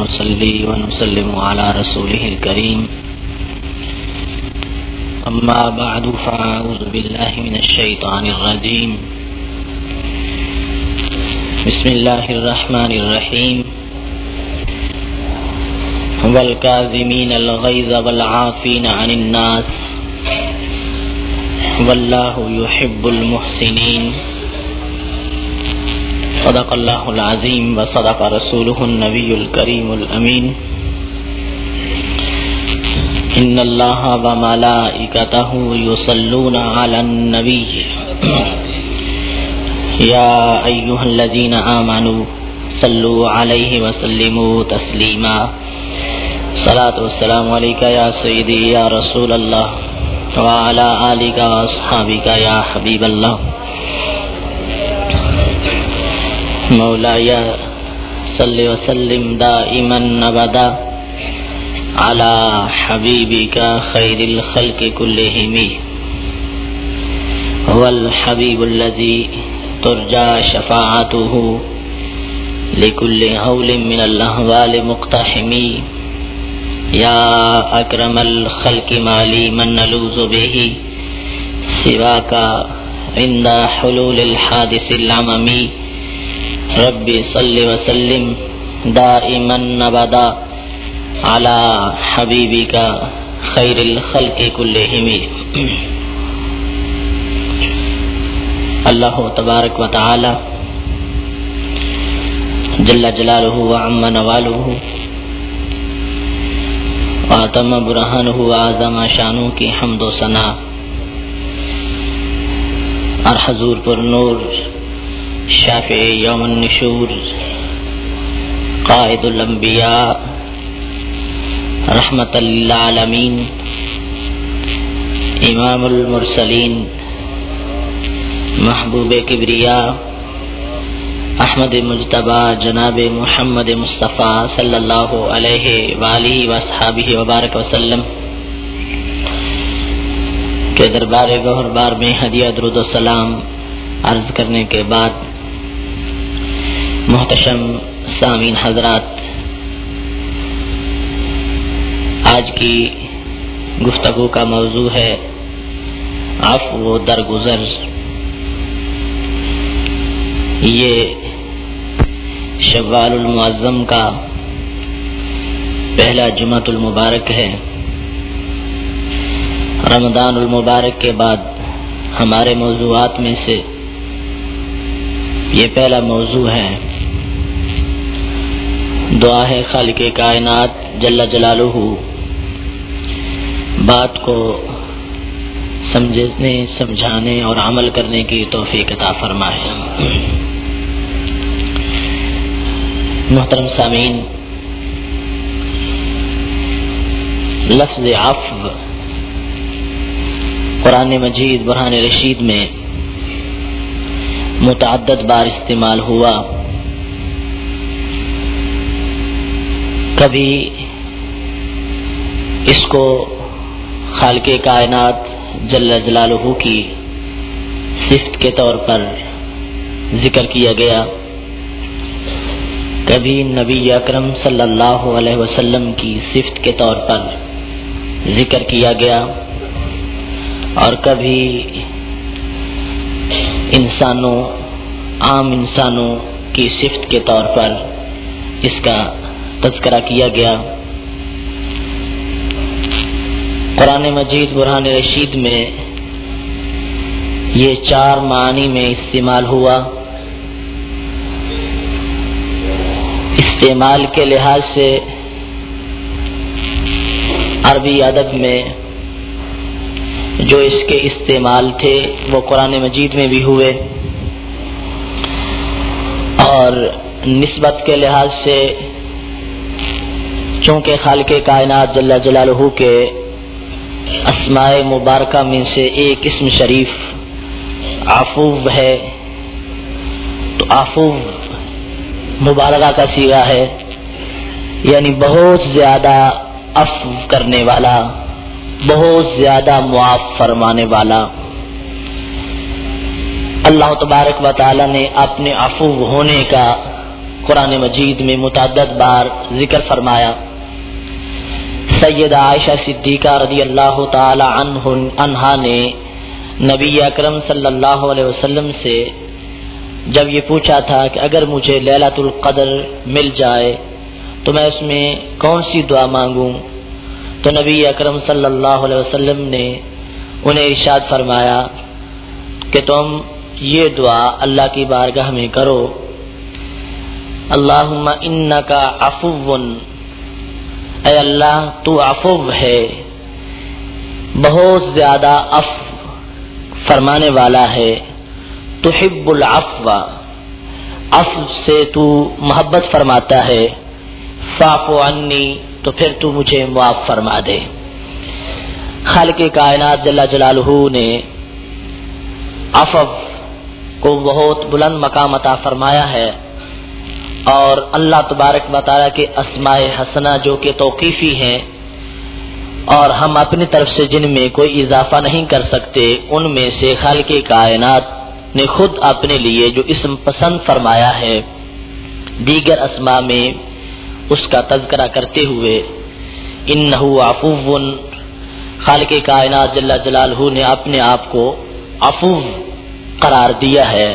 ونصلي ونسلم على رسوله الكريم أما بعد فأعوذ بالله من الشيطان الرجيم بسم الله الرحمن الرحيم والكاظمين الغيظ والعافين عن الناس والله يحب المحسنين صدق الله العظيم وصدق رسوله النبي الكريم الأمين إن الله وملائكته يصلون على النبي يا أيها الذين آمنوا صلوا عليه وسلموا تسليما صلاة والسلام عليك يا سيدي يا رسول الله وعلى آلك وأصحابك يا حبيب الله مولاي صل وسلم دائما أبدا على حبيبك خير الخلق كلهم هو الحبيب الذي ترجى شفاعته لكل هول من الأهوال مقتحم يا أكرم الخلق مالي من نلوذ به سواك عند حلول الحادث العممي ربي صل وسلم دائما أبدا على حبيبك خير الخلق كلهم اللہ تبارک و تعالی جل جلالہ وعم نوالہ واتم برہانہ وعظم شانہ کی حمد و ثنا اور حضور پر نور شافع یوم النشور قائد الانبیاء رحمت للعالمین امام المرسلین محبوب کبریا احمد مجتبی جناب محمد مصطفیٰ صلی اللہ علیہ وآلہ وصحابہ وبارک وسلم کے دربار گوہر بار میں ہدیہ درود و سلام عرض کرنے کے بعد محتشم سامعین حضرات، آج کی گفتگو کا موضوع ہے عفو و درگزر۔ یہ شوال المعظم کا پہلا جمعۃ المبارک ہے۔ رمضان المبارک کے بعد ہمارے موضوعات میں سے یہ پہلا موضوع ہے۔ دعا ہے خالق کائنات جل جلالہ بات کو سمجھنے، سمجھانے اور عمل کرنے کی توفیق عطا فرمائے۔ محترم سامعین، لفظ عفو قرآن مجید برہان رشید میں متعدد بار استعمال ہوا۔ کبھی اس کو خالق کائنات جل جلالہ کی صفت کے طور پر ذکر کیا گیا، کبھی نبی اکرم صلی اللہ علیہ وسلم کی صفت کے طور پر ذکر کیا گیا، اور کبھی عام انسانوں کی صفت کے طور پر اس کا تذکرہ کیا گیا۔ قرآن مجید برہان رشید میں یہ 4 معنی میں استعمال ہوا۔ استعمال کے لحاظ سے عربی ادب میں جو اس کے استعمال تھے وہ قرآن مجید میں بھی ہوئے، اور نسبت کے لحاظ سے چونکہ خالق کائنات جل جلالہ کے اسماء مبارکہ میں سے ایک اسم شریف عفو ہے، تو عفو مبالغہ کا صیغہ ہے، یعنی بہت زیادہ عفو کرنے والا، بہت زیادہ معاف فرمانے والا۔ اللہ تبارک و تعالی نے اپنے عفو ہونے کا قرآن مجید میں متعدد بار ذکر فرمایا۔ سیدہ عائشہ صدیقہ رضی اللہ تعالی عنہا نے نبی اکرم صلی اللہ علیہ وسلم سے جب یہ پوچھا تھا کہ اگر مجھے لیلۃ القدر مل جائے تو میں اس میں کون سی دعا مانگوں، تو نبی اکرم صلی اللہ علیہ وسلم نے انہیں ارشاد فرمایا کہ تم یہ دعا اللہ کی بارگاہ میں کرو، اللہم انک عفو، اے اللہ تو عفو ہے، بہت زیادہ عفو فرمانے والا ہے، تحب العفو، عفو سے تو محبت فرماتا ہے، فاعف عنی، تو پھر تو مجھے معاف فرما دے۔ خالق کائنات جل جلالہ نے عفو کو بہت بلند مقام عطا فرمایا ہے، اور اللہ تبارک و تعالیٰ کے اسماء حسنہ جو کہ توقیفی ہیں اور ہم اپنی طرف سے جن میں کوئی اضافہ نہیں کر سکتے، ان میں سے خالق کائنات نے خود اپنے لیے جو اسم پسند فرمایا ہے، دیگر اسماء میں اس کا تذکرہ کرتے ہوئے انہ عفو، خالق کائنات جل جلالہ نے اپنے آپ کو عفو قرار دیا ہے۔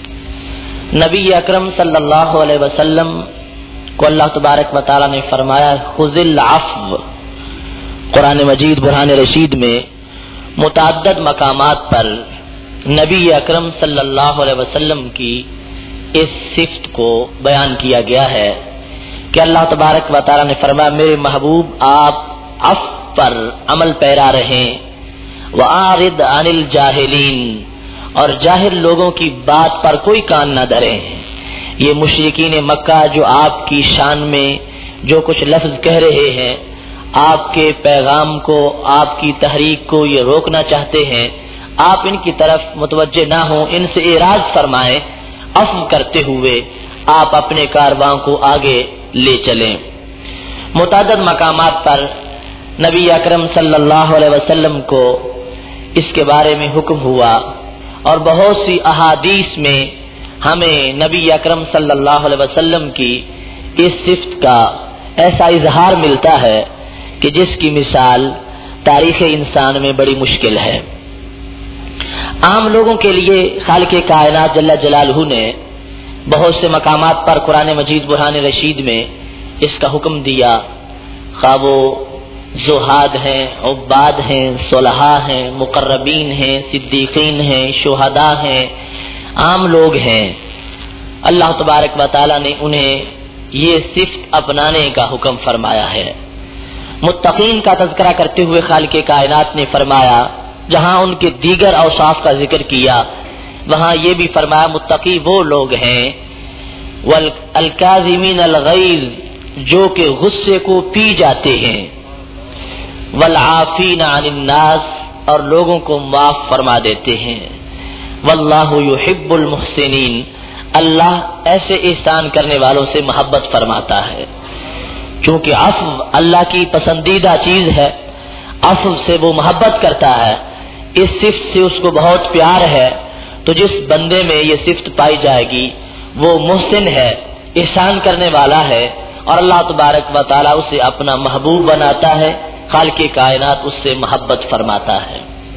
نبی اکرم صلی اللہ علیہ وسلم کو اللہ تبارک و تعالیٰ نے فرمایا خذ العفو، قرآن مجید برہان رشید میں متعدد مقامات پر نبی اکرم صلی اللہ علیہ وسلم کی اس صفت کو بیان کیا گیا ہے کہ اللہ تبارک و تعالیٰ نے فرمایا میرے محبوب آپ عفو پر عمل پیرا رہیں، وَأَعْرِضْ عَنِ الْجَاهِلِينَ، اور جاہل لوگوں کی بات پر کوئی کان نہ دھریں۔ یہ مشرکین مکہ جو آپ کی شان میں جو کچھ لفظ کہہ رہے ہیں، آپ کے پیغام کو، آپ کی تحریک کو یہ روکنا چاہتے ہیں، آپ ان کی طرف متوجہ نہ ہوں، ان سے اعراض فرمائیں، عفو کرتے ہوئے آپ اپنے کارواں کو آگے لے چلیں۔ متعدد مقامات پر نبی اکرم صلی اللہ علیہ وسلم کو اس کے بارے میں حکم ہوا، اور بہت سی احادیث میں ہمیں نبی اکرم صلی اللہ علیہ وسلم کی اس صفت کا ایسا اظہار ملتا ہے کہ جس کی مثال تاریخ انسان میں بڑی مشکل ہے۔ عام لوگوں کے لیے خالق کائنات جل جلالہ نے بہت سے مقامات پر قرآن مجید برہان رشید میں اس کا حکم دیا، خواہ وہ زہاد ہیں، عباد ہیں، صلحاء ہیں، مقربین ہیں، صدیقین ہیں، شہداء ہیں، عام لوگ ہیں، اللہ تبارک و تعالیٰ نے انہیں یہ صفت اپنانے کا حکم فرمایا ہے۔ متقین کا تذکرہ کرتے ہوئے خالق کائنات نے فرمایا، جہاں ان کے دیگر اوصاف کا ذکر کیا وہاں یہ بھی فرمایا متقی وہ لوگ ہیں والکاظمین الغیظ، جو کہ غصے کو پی جاتے ہیں، والعافین عن الناس، اور لوگوں کو معاف فرما دیتے ہیں، واللہ یحب المحسنین، اللہ ایسے احسان کرنے والوں سے محبت فرماتا ہے۔ چونکہ عفو اللہ کی پسندیدہ چیز ہے، عفو سے وہ محبت کرتا ہے، اس صفت سے اس کو بہت پیار ہے، تو جس بندے میں یہ صفت پائی جائے گی وہ محسن ہے، احسان کرنے والا ہے، اور اللہ تبارک و تعالیٰ اسے اپنا محبوب بناتا ہے، خالق کائنات اس سے محبت فرماتا ہے۔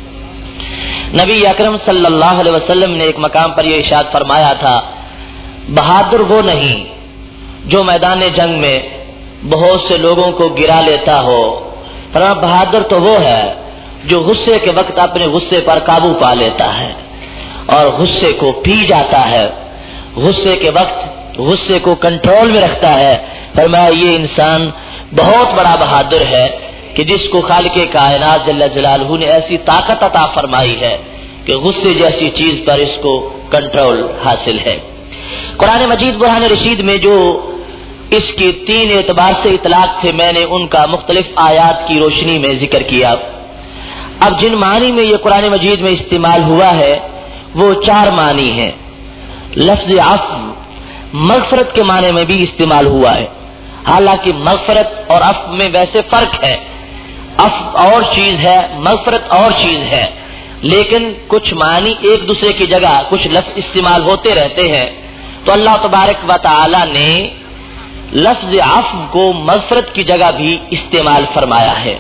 نبی اکرم صلی اللہ علیہ وسلم نے ایک مقام پر یہ ارشاد فرمایا تھا، بہادر وہ نہیں جو میدان جنگ میں بہت سے لوگوں کو گرا لیتا ہو، فرمایا بہادر تو وہ ہے جو غصے کے وقت اپنے غصے پر قابو پا لیتا ہے اور غصے کو پی جاتا ہے، غصے کے وقت غصے کو کنٹرول میں رکھتا ہے۔ فرمایا یہ انسان بہت بڑا بہادر ہے کہ جس کو خالق کائنات جل جلالہ نے ایسی طاقت عطا فرمائی ہے کہ غصے جیسی چیز پر اس کو کنٹرول حاصل ہے۔ قرآن مجید برہان رشید میں جو اس کی 3 اعتبار سے اطلاق تھے، میں نے ان کا مختلف آیات کی روشنی میں ذکر کیا۔ اب جن معنی میں یہ قرآن مجید میں استعمال ہوا ہے وہ 4 معنی ہیں۔ لفظ عفو مغفرت کے معنی میں بھی استعمال ہوا ہے، حالانکہ مغفرت اور عفو میں ویسے فرق ہے، عفو اور چیز ہے، مغفرت اور چیز ہے، لیکن کچھ معنی ایک دوسرے کی جگہ کچھ لفظ استعمال ہوتے رہتے ہیں۔ تو اللہ تبارک و تعالی نے لفظ عفو کو مغفرت کی جگہ بھی استعمال فرمایا ہے.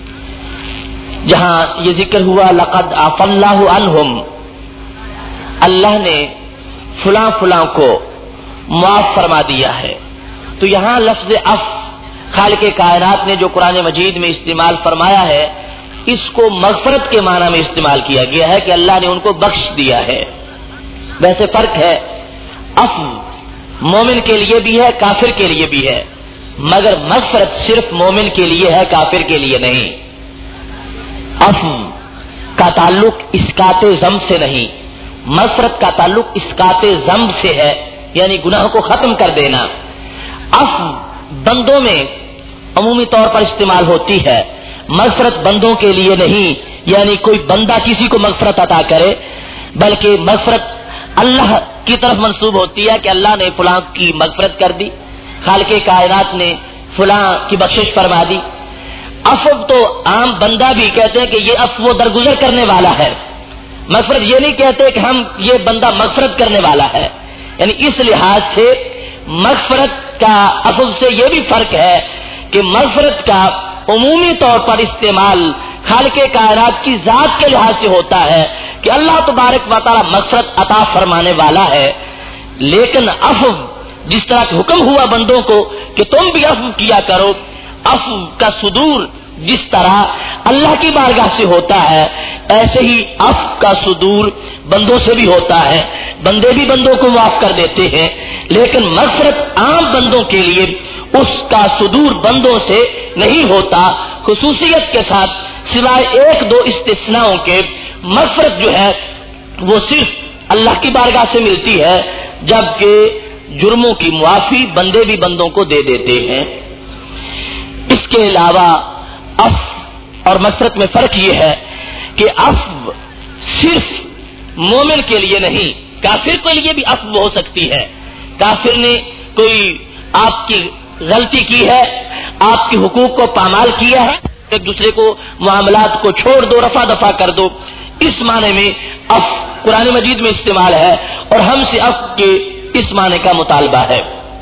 جہاں یہ ذکر ہوا لقد عفا اللہ عنہم، اللہ نے فلاں فلاں کو معاف فرما دیا ہے. تو یہاں لفظ عفو خالق کائنات نے جو قرآن مجید میں استعمال فرمایا ہے اس کو مغفرت کے معنی میں استعمال کیا گیا ہے کہ اللہ نے ان کو بخش دیا ہے. ویسے فرق ہے، عفو مومن کے لیے بھی ہے کافر کے لیے بھی ہے، مگر مغفرت صرف مومن کے لیے ہے کافر کے لیے نہیں. عفو کا تعلق اسقاط ذنب سے نہیں، مغفرت کا تعلق اسقاط ذنب سے ہے، یعنی گناہ کو ختم کر دینا. عفو بندوں میں عمومی طور پر استعمال ہوتی ہے، مغفرت بندوں کے لیے نہیں، یعنی کوئی بندہ کسی کو مغفرت عطا کرے، بلکہ مغفرت اللہ کی طرف منسوب ہوتی ہے کہ اللہ نے فلاں کی مغفرت کر دی، خالق کائنات نے فلاں کی بخشش فرما دی. عفو تو عام بندہ بھی کہتے ہیں کہ یہ عفو درگزر کرنے والا ہے، مغفرت یہ نہیں کہتے کہ ہم یہ بندہ مغفرت کرنے والا ہے. یعنی اس لحاظ سے مغفرت کا عفو سے یہ بھی فرق ہے کہ مغفرت کا عمومی طور پر استعمال خالق کائنات کی ذات کے لحاظ سے ہوتا ہے کہ اللہ تبارک و تعالی مغفرت عطا فرمانے والا ہے. لیکن عفو جس طرح کہ حکم ہوا بندوں کو کہ تم بھی عفو کیا کرو، عفو کا صدور جس طرح اللہ کی بارگاہ سے ہوتا ہے ایسے ہی عفو کا صدور بندوں سے بھی ہوتا ہے، بندے بھی بندوں کو معاف کر دیتے ہیں. لیکن مغفرت عام بندوں کے لیے اس کا صدور بندوں سے نہیں ہوتا، خصوصیت کے ساتھ سوائے ایک دو استثناؤں کے. مغفرت جو ہے وہ صرف اللہ کی بارگاہ سے ملتی ہے، جبکہ جرموں کی معافی بندے بھی بندوں کو دے دیتے ہیں. اس کے علاوہ عفو اور مغفرت میں فرق یہ ہے کہ عفو صرف مومن کے لیے نہیں، کافر کے لیے بھی عفو ہو سکتی ہے. کافر نے کوئی آپ کی غلطی کی ہے، آپ کے حقوق کو پامال کیا ہے، ایک دوسرے کو معاملات کو چھوڑ دو، رفع دفع کر دو، اس معنی میں عفو قرآن مجید میں استعمال ہے اور ہم سے عفو کے اس معنی کا مطالبہ ہے.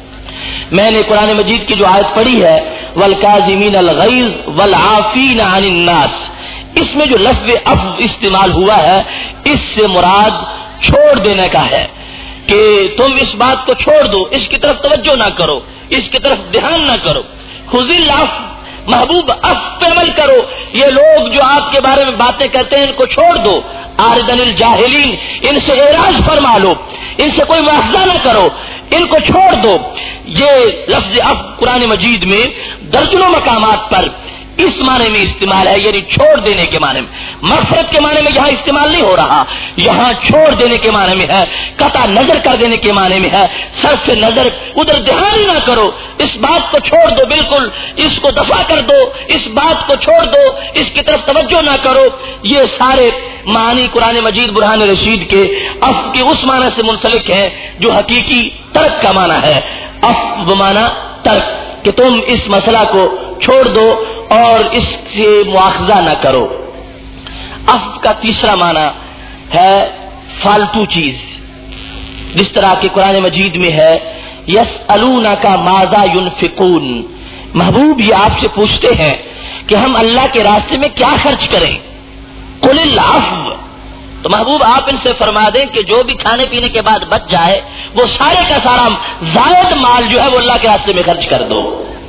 میں نے قرآن مجید کی جو آیت پڑھی ہے والکاظمین الغیظ والعافین عن الناس، اس میں جو لفظ عفو استعمال ہوا ہے اس سے مراد چھوڑ دینے کا ہے کہ تم اس بات کو چھوڑ دو، اس کی طرف توجہ نہ کرو، اس کی طرف دھیان نہ کرو. خذ العفو، محبوب عفو پہ عمل کرو. یہ لوگ جو آپ کے بارے میں باتیں کرتے ہیں ان کو چھوڑ دو. آردن الجاہلین، ان سے اعراض فرما لو، ان سے کوئی مواخذہ نہ کرو، ان کو چھوڑ دو. یہ لفظ عفو قرآن مجید میں درجنوں مقامات پر اس معنی میں استعمال ہے، یعنی چھوڑ دینے کے معنی میں. مغفرت کے معنی میں یہاں استعمال نہیں ہو رہا، یہاں چھوڑ دینے کے معنی میں ہے، قطع نظر کر دینے کے معنی میں ہے. صرف نظر ادھر دھیان ہی نہ کرو، اس بات کو چھوڑ دو، بالکل اس کو دفع کر دو، اس بات کو چھوڑ دو، اس کی طرف توجہ نہ کرو. یہ سارے معنی قرآن مجید برہان رشید کے عفو کے اس معنی سے منسلک ہے جو حقیقی ترک کا معنی ہے. عفو معنی ترک، کہ تم اس مسئلہ کو چھوڑ دو اور اس سے مواخذہ نہ کرو. عفو کا تیسرا معنی ہے فالتو چیز، جس طرح کہ قرآن مجید میں ہے یسألونک ماذا ينفقون، محبوب یہ آپ سے پوچھتے ہیں کہ ہم اللہ کے راستے میں کیا خرچ کریں. قل العفو، تو محبوب آپ ان سے فرما دیں کہ جو بھی کھانے پینے کے بعد بچ جائے وہ سارے کا سارا زائد مال جو ہے وہ اللہ کے راستے میں خرچ کر دو.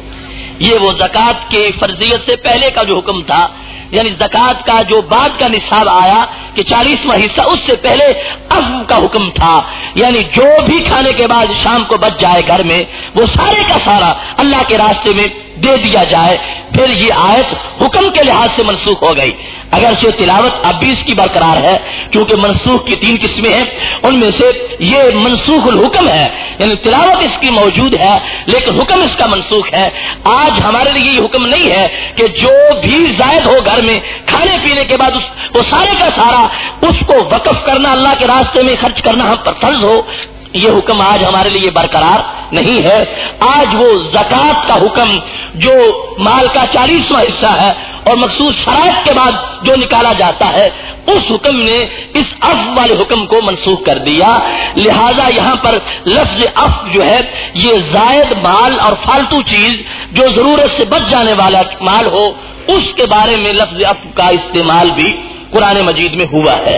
یہ وہ زکوٰۃ کے فرضیت سے پہلے کا جو حکم تھا، یعنی زکوٰۃ کا جو بعد کا نصاب آیا کہ 40واں حصہ، اس سے پہلے عفو کا حکم تھا، یعنی جو بھی کھانے کے بعد شام کو بچ جائے گھر میں وہ سارے کا سارا اللہ کے راستے میں دے دیا جائے. پھر یہ آیت حکم کے لحاظ سے منسوخ ہو گئی، اگرچہ تلاوت اب بھی اس کی برقرار ہے کیونکہ منسوخ کی 3 قسمیں ہیں، ان میں سے یہ منسوخ الحکم ہے، یعنی تلاوت اس کی موجود ہے لیکن حکم اس کا منسوخ ہے. آج ہمارے لیے یہ حکم نہیں ہے کہ جو بھی زائد ہو گھر میں کھانے پینے کے بعد وہ سارے کا سارا اس کو وقف کرنا، اللہ کے راستے میں خرچ کرنا ہم پر فرض ہو. یہ حکم آج ہمارے لیے برقرار نہیں ہے. آج وہ زکوٰۃ کا حکم جو مال کا 40واں حصہ ہے اور مخصوص شرائط کے بعد جو نکالا جاتا ہے اس حکم نے اس عفو والے حکم کو منسوخ کر دیا. لہذا یہاں پر لفظ عفو جو ہے یہ زائد مال اور فالتو چیز جو ضرورت سے بچ جانے والا مال ہو اس کے بارے میں لفظ عفو کا استعمال بھی قرآن مجید میں ہوا ہے.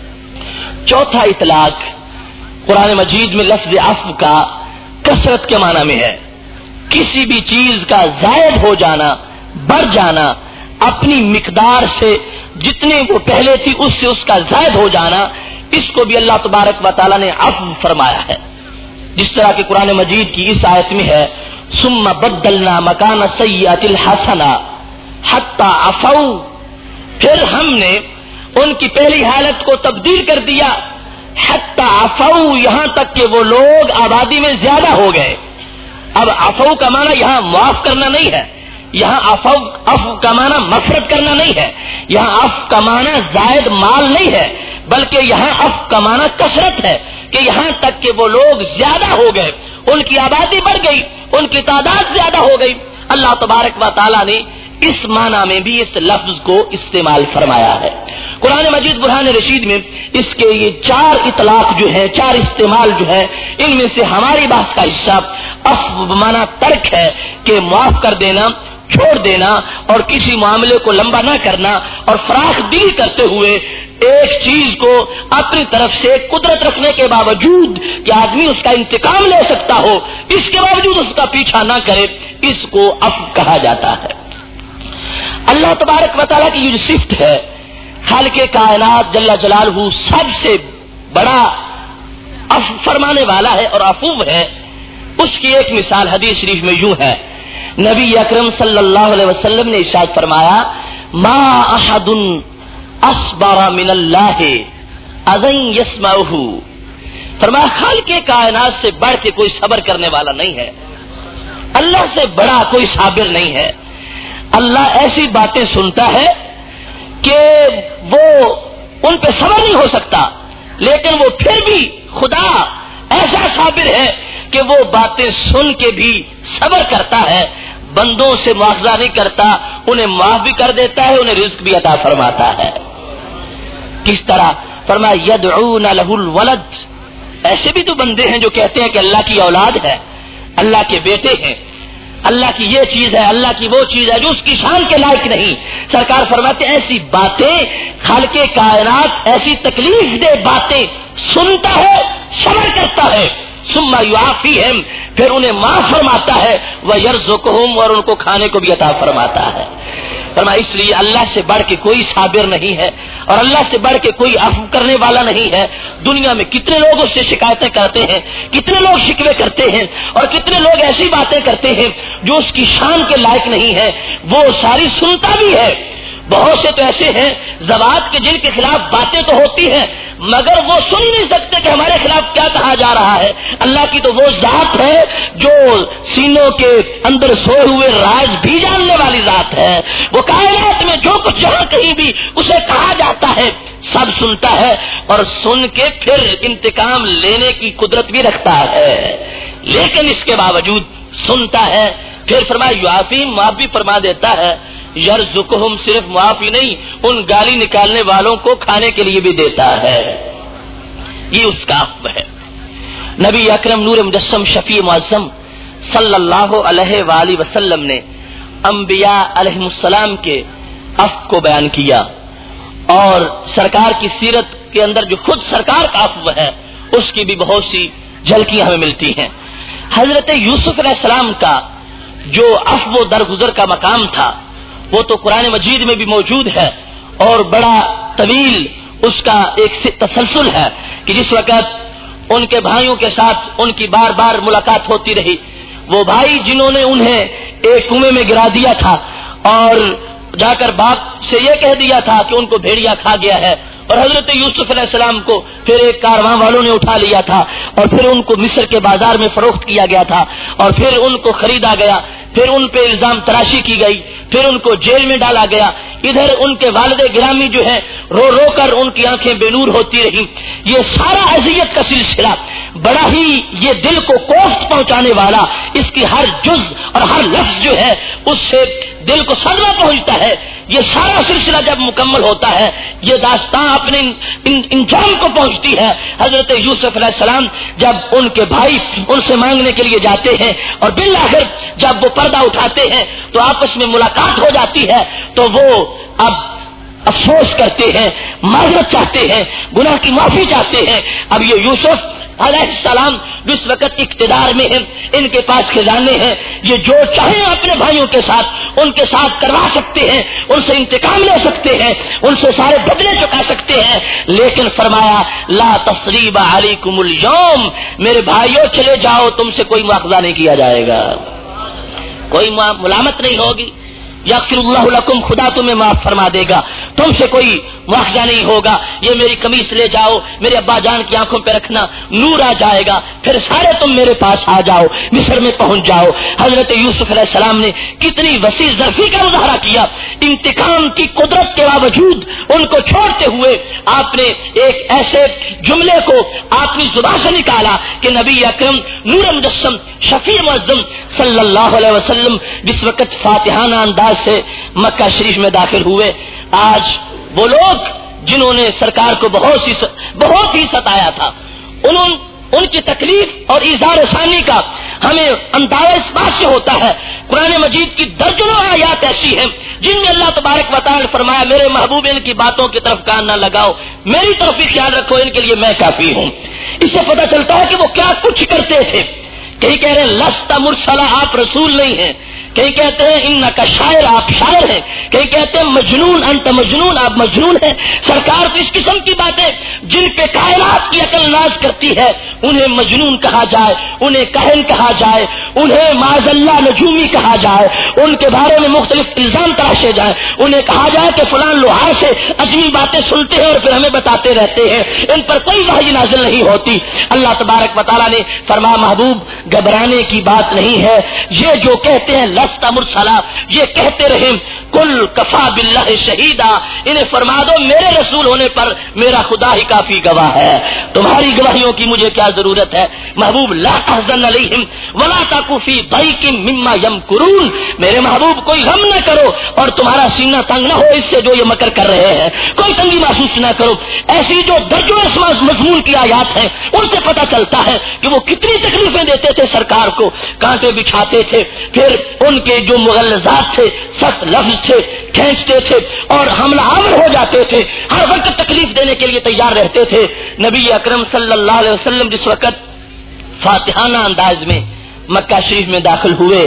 چوتھا اطلاق قرآن مجید میں لفظ عفو کا کثرت کے معنی میں ہے. کسی بھی چیز کا زائد ہو جانا، بڑھ جانا، اپنی مقدار سے جتنے وہ پہلے تھی اس سے اس کا زائد ہو جانا، اس کو بھی اللہ تبارک و تعالیٰ نے عفو فرمایا ہے. جس طرح کہ قرآن مجید کی اس آیت میں ہے ثم بدلنا مکان السیئۃ الحسنہ حتی عفوا، پھر ہم نے ان کی پہلی حالت کو تبدیل کر دیا حتی عفوا، یہاں تک کہ وہ لوگ آبادی میں زیادہ ہو گئے. اب عفو کا معنی یہاں معاف کرنا نہیں ہے، یہاں عفو کا معنی مغفرت کرنا نہیں ہے، یہاں عفو کا معنی زائد مال نہیں ہے، بلکہ یہاں عفو کا معنی کثرت ہے کہ یہاں تک کہ وہ لوگ زیادہ ہو گئے، ان کی آبادی بڑھ گئی، ان کی تعداد زیادہ ہو گئی. اللہ تبارک و تعالیٰ نے اس معنی میں بھی اس لفظ کو استعمال فرمایا ہے. قرآن مجید برہان رشید میں اس کے یہ 4 اطلاق جو ہے، 4 استعمال جو ہے، ان میں سے ہماری بحث کا حصہ عفو بمعنی ترک ہے کہ معاف کر دینا، چھوڑ دینا اور کسی معاملے کو لمبا نہ کرنا اور فراخ دلی کرتے ہوئے ایک چیز کو اپنی طرف سے قدرت رکھنے کے باوجود کہ آدمی اس کا انتقام لے سکتا ہو، اس کے باوجود اس کا پیچھا نہ کرے، اس کو عفو کہا جاتا ہے. اللہ تبارک و تعالیٰ کی یہ صفت ہے، خالق کائنات جل جلالہ سب سے بڑا عفو فرمانے والا ہے اور عفو ہے. اس کی ایک مثال حدیث شریف میں یوں ہے، نبی اکرم صلی اللہ علیہ وسلم نے ارشاد فرمایا ما احد اصبر من اللہ اذن یسمعہ، فرمایا خالق کائنات سے بڑھ کے کوئی صبر کرنے والا نہیں ہے، اللہ سے بڑا کوئی صابر نہیں ہے. اللہ ایسی باتیں سنتا ہے کہ وہ ان پہ صبر نہیں ہو سکتا، لیکن وہ پھر بھی خدا ایسا صابر ہے کہ وہ باتیں سن کے بھی صبر کرتا ہے، بندوں سے مواخذہ نہیں کرتا، انہیں معاف بھی کر دیتا ہے، انہیں رزق بھی عطا فرماتا ہے. کس طرح فرمایا یدعون له الولد، ایسے بھی تو بندے ہیں جو کہتے ہیں کہ اللہ کی اولاد ہے، اللہ کے بیٹے ہیں، اللہ کی یہ چیز ہے، اللہ کی وہ چیز ہے جو اس کی شان کے لائق نہیں. سرکار فرماتے ہیں ایسی باتیں خالق کائنات ایسی تکلیف دہ باتیں سنتا ہے، صبر کرتا ہے، ثم یعافیہم، پھر انہیں معاف فرماتا ہے، ویرزقہم، اور ان کو کھانے کو بھی عطا فرماتا ہے. فرمایا اس لیے اللہ سے بڑھ کے کوئی صابر نہیں ہے اور اللہ سے بڑھ کے کوئی عفو کرنے والا نہیں ہے. دنیا میں کتنے لوگ اس سے شکایتیں کرتے ہیں، کتنے لوگ شکوے کرتے ہیں اور کتنے لوگ ایسی باتیں کرتے ہیں جو اس کی شان کے لائق نہیں ہے، وہ ساری سنتا بھی ہے. بہت سے تو ایسے ہیں ذوات کے جن کے خلاف باتیں تو ہوتی ہیں مگر وہ سن نہیں سکتے کہ ہمارے خلاف کیا کہا جا رہا ہے. اللہ کی تو وہ ذات ہے جو سینوں کے اندر سوئے ہوئے راز بھی جاننے والی ذات ہے. وہ کائنات میں جو کچھ جہاں کہیں بھی اسے کہا جاتا ہے سب سنتا ہے اور سن کے پھر انتقام لینے کی قدرت بھی رکھتا ہے، لیکن اس کے باوجود سنتا ہے. پھر فرمایا یعافی، معاف بھی فرما دیتا ہے. یرزقہم، صرف معافی نہیں، ان گالی نکالنے والوں کو کھانے کے لیے بھی دیتا ہے. یہ اس کا عفو ہے. نبی اکرم نور مجسم شفیع معظم صلی اللہ علیہ وآلہ وسلم نے انبیاء علیہ السلام کے عفو کو بیان کیا اور سرکار کی سیرت کے اندر جو خود سرکار کا عفو ہے اس کی بھی بہت سی جھلکیاں ہمیں ملتی ہیں. حضرت یوسف علیہ السلام کا جو عفو درگزر کا مقام تھا وہ تو قرآن مجید میں بھی موجود ہے اور بڑا طویل اس کا ایک تسلسل ہے کہ جس وقت ان کے بھائیوں کے ساتھ ان کی بار بار ملاقات ہوتی رہی، وہ بھائی جنہوں نے انہیں ایک کنویں میں گرا دیا تھا اور جا کر باپ سے یہ کہہ دیا تھا کہ ان کو بھیڑیا کھا گیا ہے، اور حضرت یوسف علیہ السلام کو پھر ایک کارواں والوں نے اٹھا لیا تھا اور پھر ان کو مصر کے بازار میں فروخت کیا گیا تھا اور پھر ان کو خریدا گیا، پھر ان پہ الزام تراشی کی گئی، پھر ان کو جیل میں ڈالا گیا. ادھر ان کے والد گرامی جو ہے رو رو کر ان کی آنکھیں بے نور ہوتی رہی. یہ سارا اذیت کا سلسلہ بڑا ہی یہ دل کو کوفت پہنچانے والا، اس کی ہر جز اور ہر لفظ جو ہے اس سے دل کو صدمہ پہنچتا ہے. یہ سارا سلسلہ جب مکمل ہوتا ہے یہ داستان اپنے انجام کو پہنچتی ہے. حضرت یوسف علیہ السلام جب ان کے بھائی ان سے مانگنے کے لیے جاتے ہیں اور بالآخر جب وہ پردہ اٹھاتے ہیں تو آپس میں ملاقات ہو جاتی ہے تو وہ اب افسوس کرتے ہیں, معذرت چاہتے ہیں, گناہ کی معافی چاہتے ہیں. اب یہ یوسف علیہ السلام جس وقت اقتدار میں ہیں, ان کے پاس خزانے ہیں, یہ جو چاہیں اپنے بھائیوں کے ساتھ ان کے ساتھ کروا سکتے ہیں, ان سے انتقام لے سکتے ہیں, ان سے سارے بدلے چکا سکتے ہیں. لیکن فرمایا لا تثریب علیکم اليوم, میرے بھائیوں چلے جاؤ, تم سے کوئی مواخذہ نہیں کیا جائے گا, کوئی ملامت نہیں ہوگی. یغفر اللہ لکم, خدا تمہیں معاف فرما دے گا, تم سے کوئی مواخذہ نہیں ہوگا. یہ میری قمیص لے جاؤ, میرے ابا جان کی آنکھوں پہ رکھنا, نور آ جائے گا, پھر سارے تم میرے پاس آ جاؤ, مصر میں پہنچ جاؤ. حضرت یوسف علیہ السلام نے کتنی وسیع ظرفی کا مظاہرہ کیا. انتقام کی قدرت کے باوجود ان کو چھوڑتے ہوئے آپ نے ایک ایسے جملے کو اپنی زبان سے نکالا کہ نبی اکرم نور مجسم شفیع معظم صلی اللہ علیہ وسلم جس وقت فاتحانہ انداز سے مکہ شریف میں داخل ہوئے, آج وہ لوگ جنہوں نے سرکار کو بہت ہی ستایا تھا, ان کی تکلیف اور اظہار ثانی کا ہمیں اندازہ اس بات سے ہوتا ہے. قرآن مجید کی درجنوں آیات ایسی ہیں جن میں اللہ تبارک و تعالی نے فرمایا میرے محبوب ان کی باتوں کی طرف کان نہ لگاؤ, میری طرف بھی خیال رکھو, ان کے لیے میں کافی ہوں. اس سے پتہ چلتا ہے کہ وہ کیا کچھ کرتے تھے. کہیں کہہ رہے ہیں لست مرسلا, آپ رسول نہیں ہیں. کہیں کہتے ہیں انکا شاعر, آپ شاعر ہیں. کہیں کہتے ہیں مجنون, انت مجنون, آپ مجنون ہیں. سرکار تو اس قسم کی باتیں جن پہ کائنات کی عقل ناز کرتی ہے انہیں مجنون کہا جائے, انہیں کاہن کہا جائے, انہیں معاذ اللہ نجومی کہا جائے, ان کے بارے میں مختلف الزام تراشے جائیں, انہیں کہا جائے کہ فلان لوہار سے عجیب باتیں سنتے ہیں اور پھر ہمیں بتاتے رہتے ہیں, ان پر کوئی وحی نازل نہیں ہوتی. اللہ تبارک و تعالیٰ نے فرمایا محبوب گھبرانے کی بات نہیں ہے. یہ جو کہتے ہیں لست مرسلا, یہ کہتے رہیں کل کفا باللہ شہیدا, انہیں فرما دو میرے رسول ہونے پر میرا خدا ہی کافی گواہ ہے, تمہاری گواہیوں کی مجھے کیا ضرورت ہے. محبوب لا تحزن علیہم ولا تکو فی ضیق مما یمکرون, میرے محبوب کوئی غم نہ کرو اور تمہارا سینہ تنگ نہ ہو اس سے جو یہ مکر کر رہے ہیں, کوئی تنگی محسوس نہ کرو. ایسی جو درجوں مضمون کی آیات ہیں ان سے پتہ چلتا ہے کہ وہ کتنی تکلیفیں دیتے تھے سرکار کو, کانٹے بچھاتے تھے, پھر ان کے جو مغلظات تھے, سخت لفظ تھے, کھینچتے تھے اور حملہ آور ہو جاتے تھے, ہر وقت تکلیف دینے کے لیے تیار رہتے تھے. نبی اکرم صلی اللہ علیہ وسلم جس وقت فاتحانہ انداز میں مکہ شریف میں داخل ہوئے,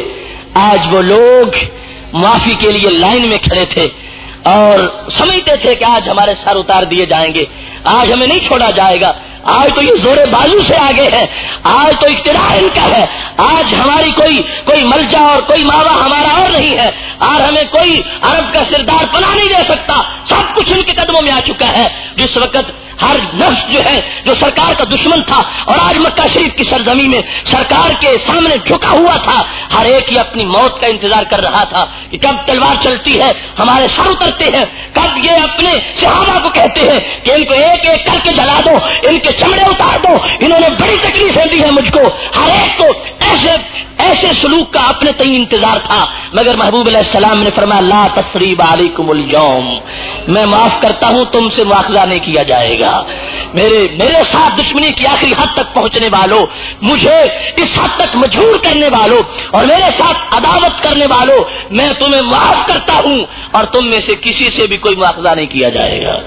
آج وہ لوگ معافی کے لیے لائن میں کھڑے تھے اور سمجھتے تھے کہ آج ہمارے سر اتار دیے جائیں گے, آج ہمیں نہیں چھوڑا جائے گا, آج تو یہ زور بازو سے آگے ہے, آج تو اقتدار ان کا ہے, آج ہماری کوئی ملجا اور کوئی ماوا ہمارا اور نہیں ہے, آج ہمیں کوئی عرب کا سردار پناہ نہیں دے سکتا, سب کچھ ان کے قدموں میں آ چکا ہے. جس وقت ہر نفس جو ہے جو سرکار کا دشمن تھا اور آج مکہ شریف کی سرزمین میں سرکار کے سامنے جھکا ہوا تھا, ہر ایک ہی اپنی موت کا انتظار کر رہا تھا کہ کب تلوار چلتی ہے, ہمارے سر اترتے ہیں, کب یہ اپنے صحابہ کو کہتے ہیں کہ ان کو ایک ایک کر کے جلا دو, ان کے چمڑے اتار دو, انہوں نے بڑی تکلیفیں دی ہیں مجھ کو. ہر ایک کو ایسے سلوک کا اپنے تئیں انتظار تھا, مگر محبوب علیہ السلام نے فرمایا لا تثریب علیکم اليوم, میں معاف کرتا ہوں, تم سے مواخذہ نہیں کیا جائے گا. میرے ساتھ دشمنی کی آخری حد تک پہنچنے والوں, مجھے اس حد تک مجبور کرنے والوں اور میرے ساتھ عداوت کرنے والوں, میں تمہیں معاف کرتا ہوں اور تم میں سے کسی سے بھی کوئی مواخذہ نہیں کیا جائے گا.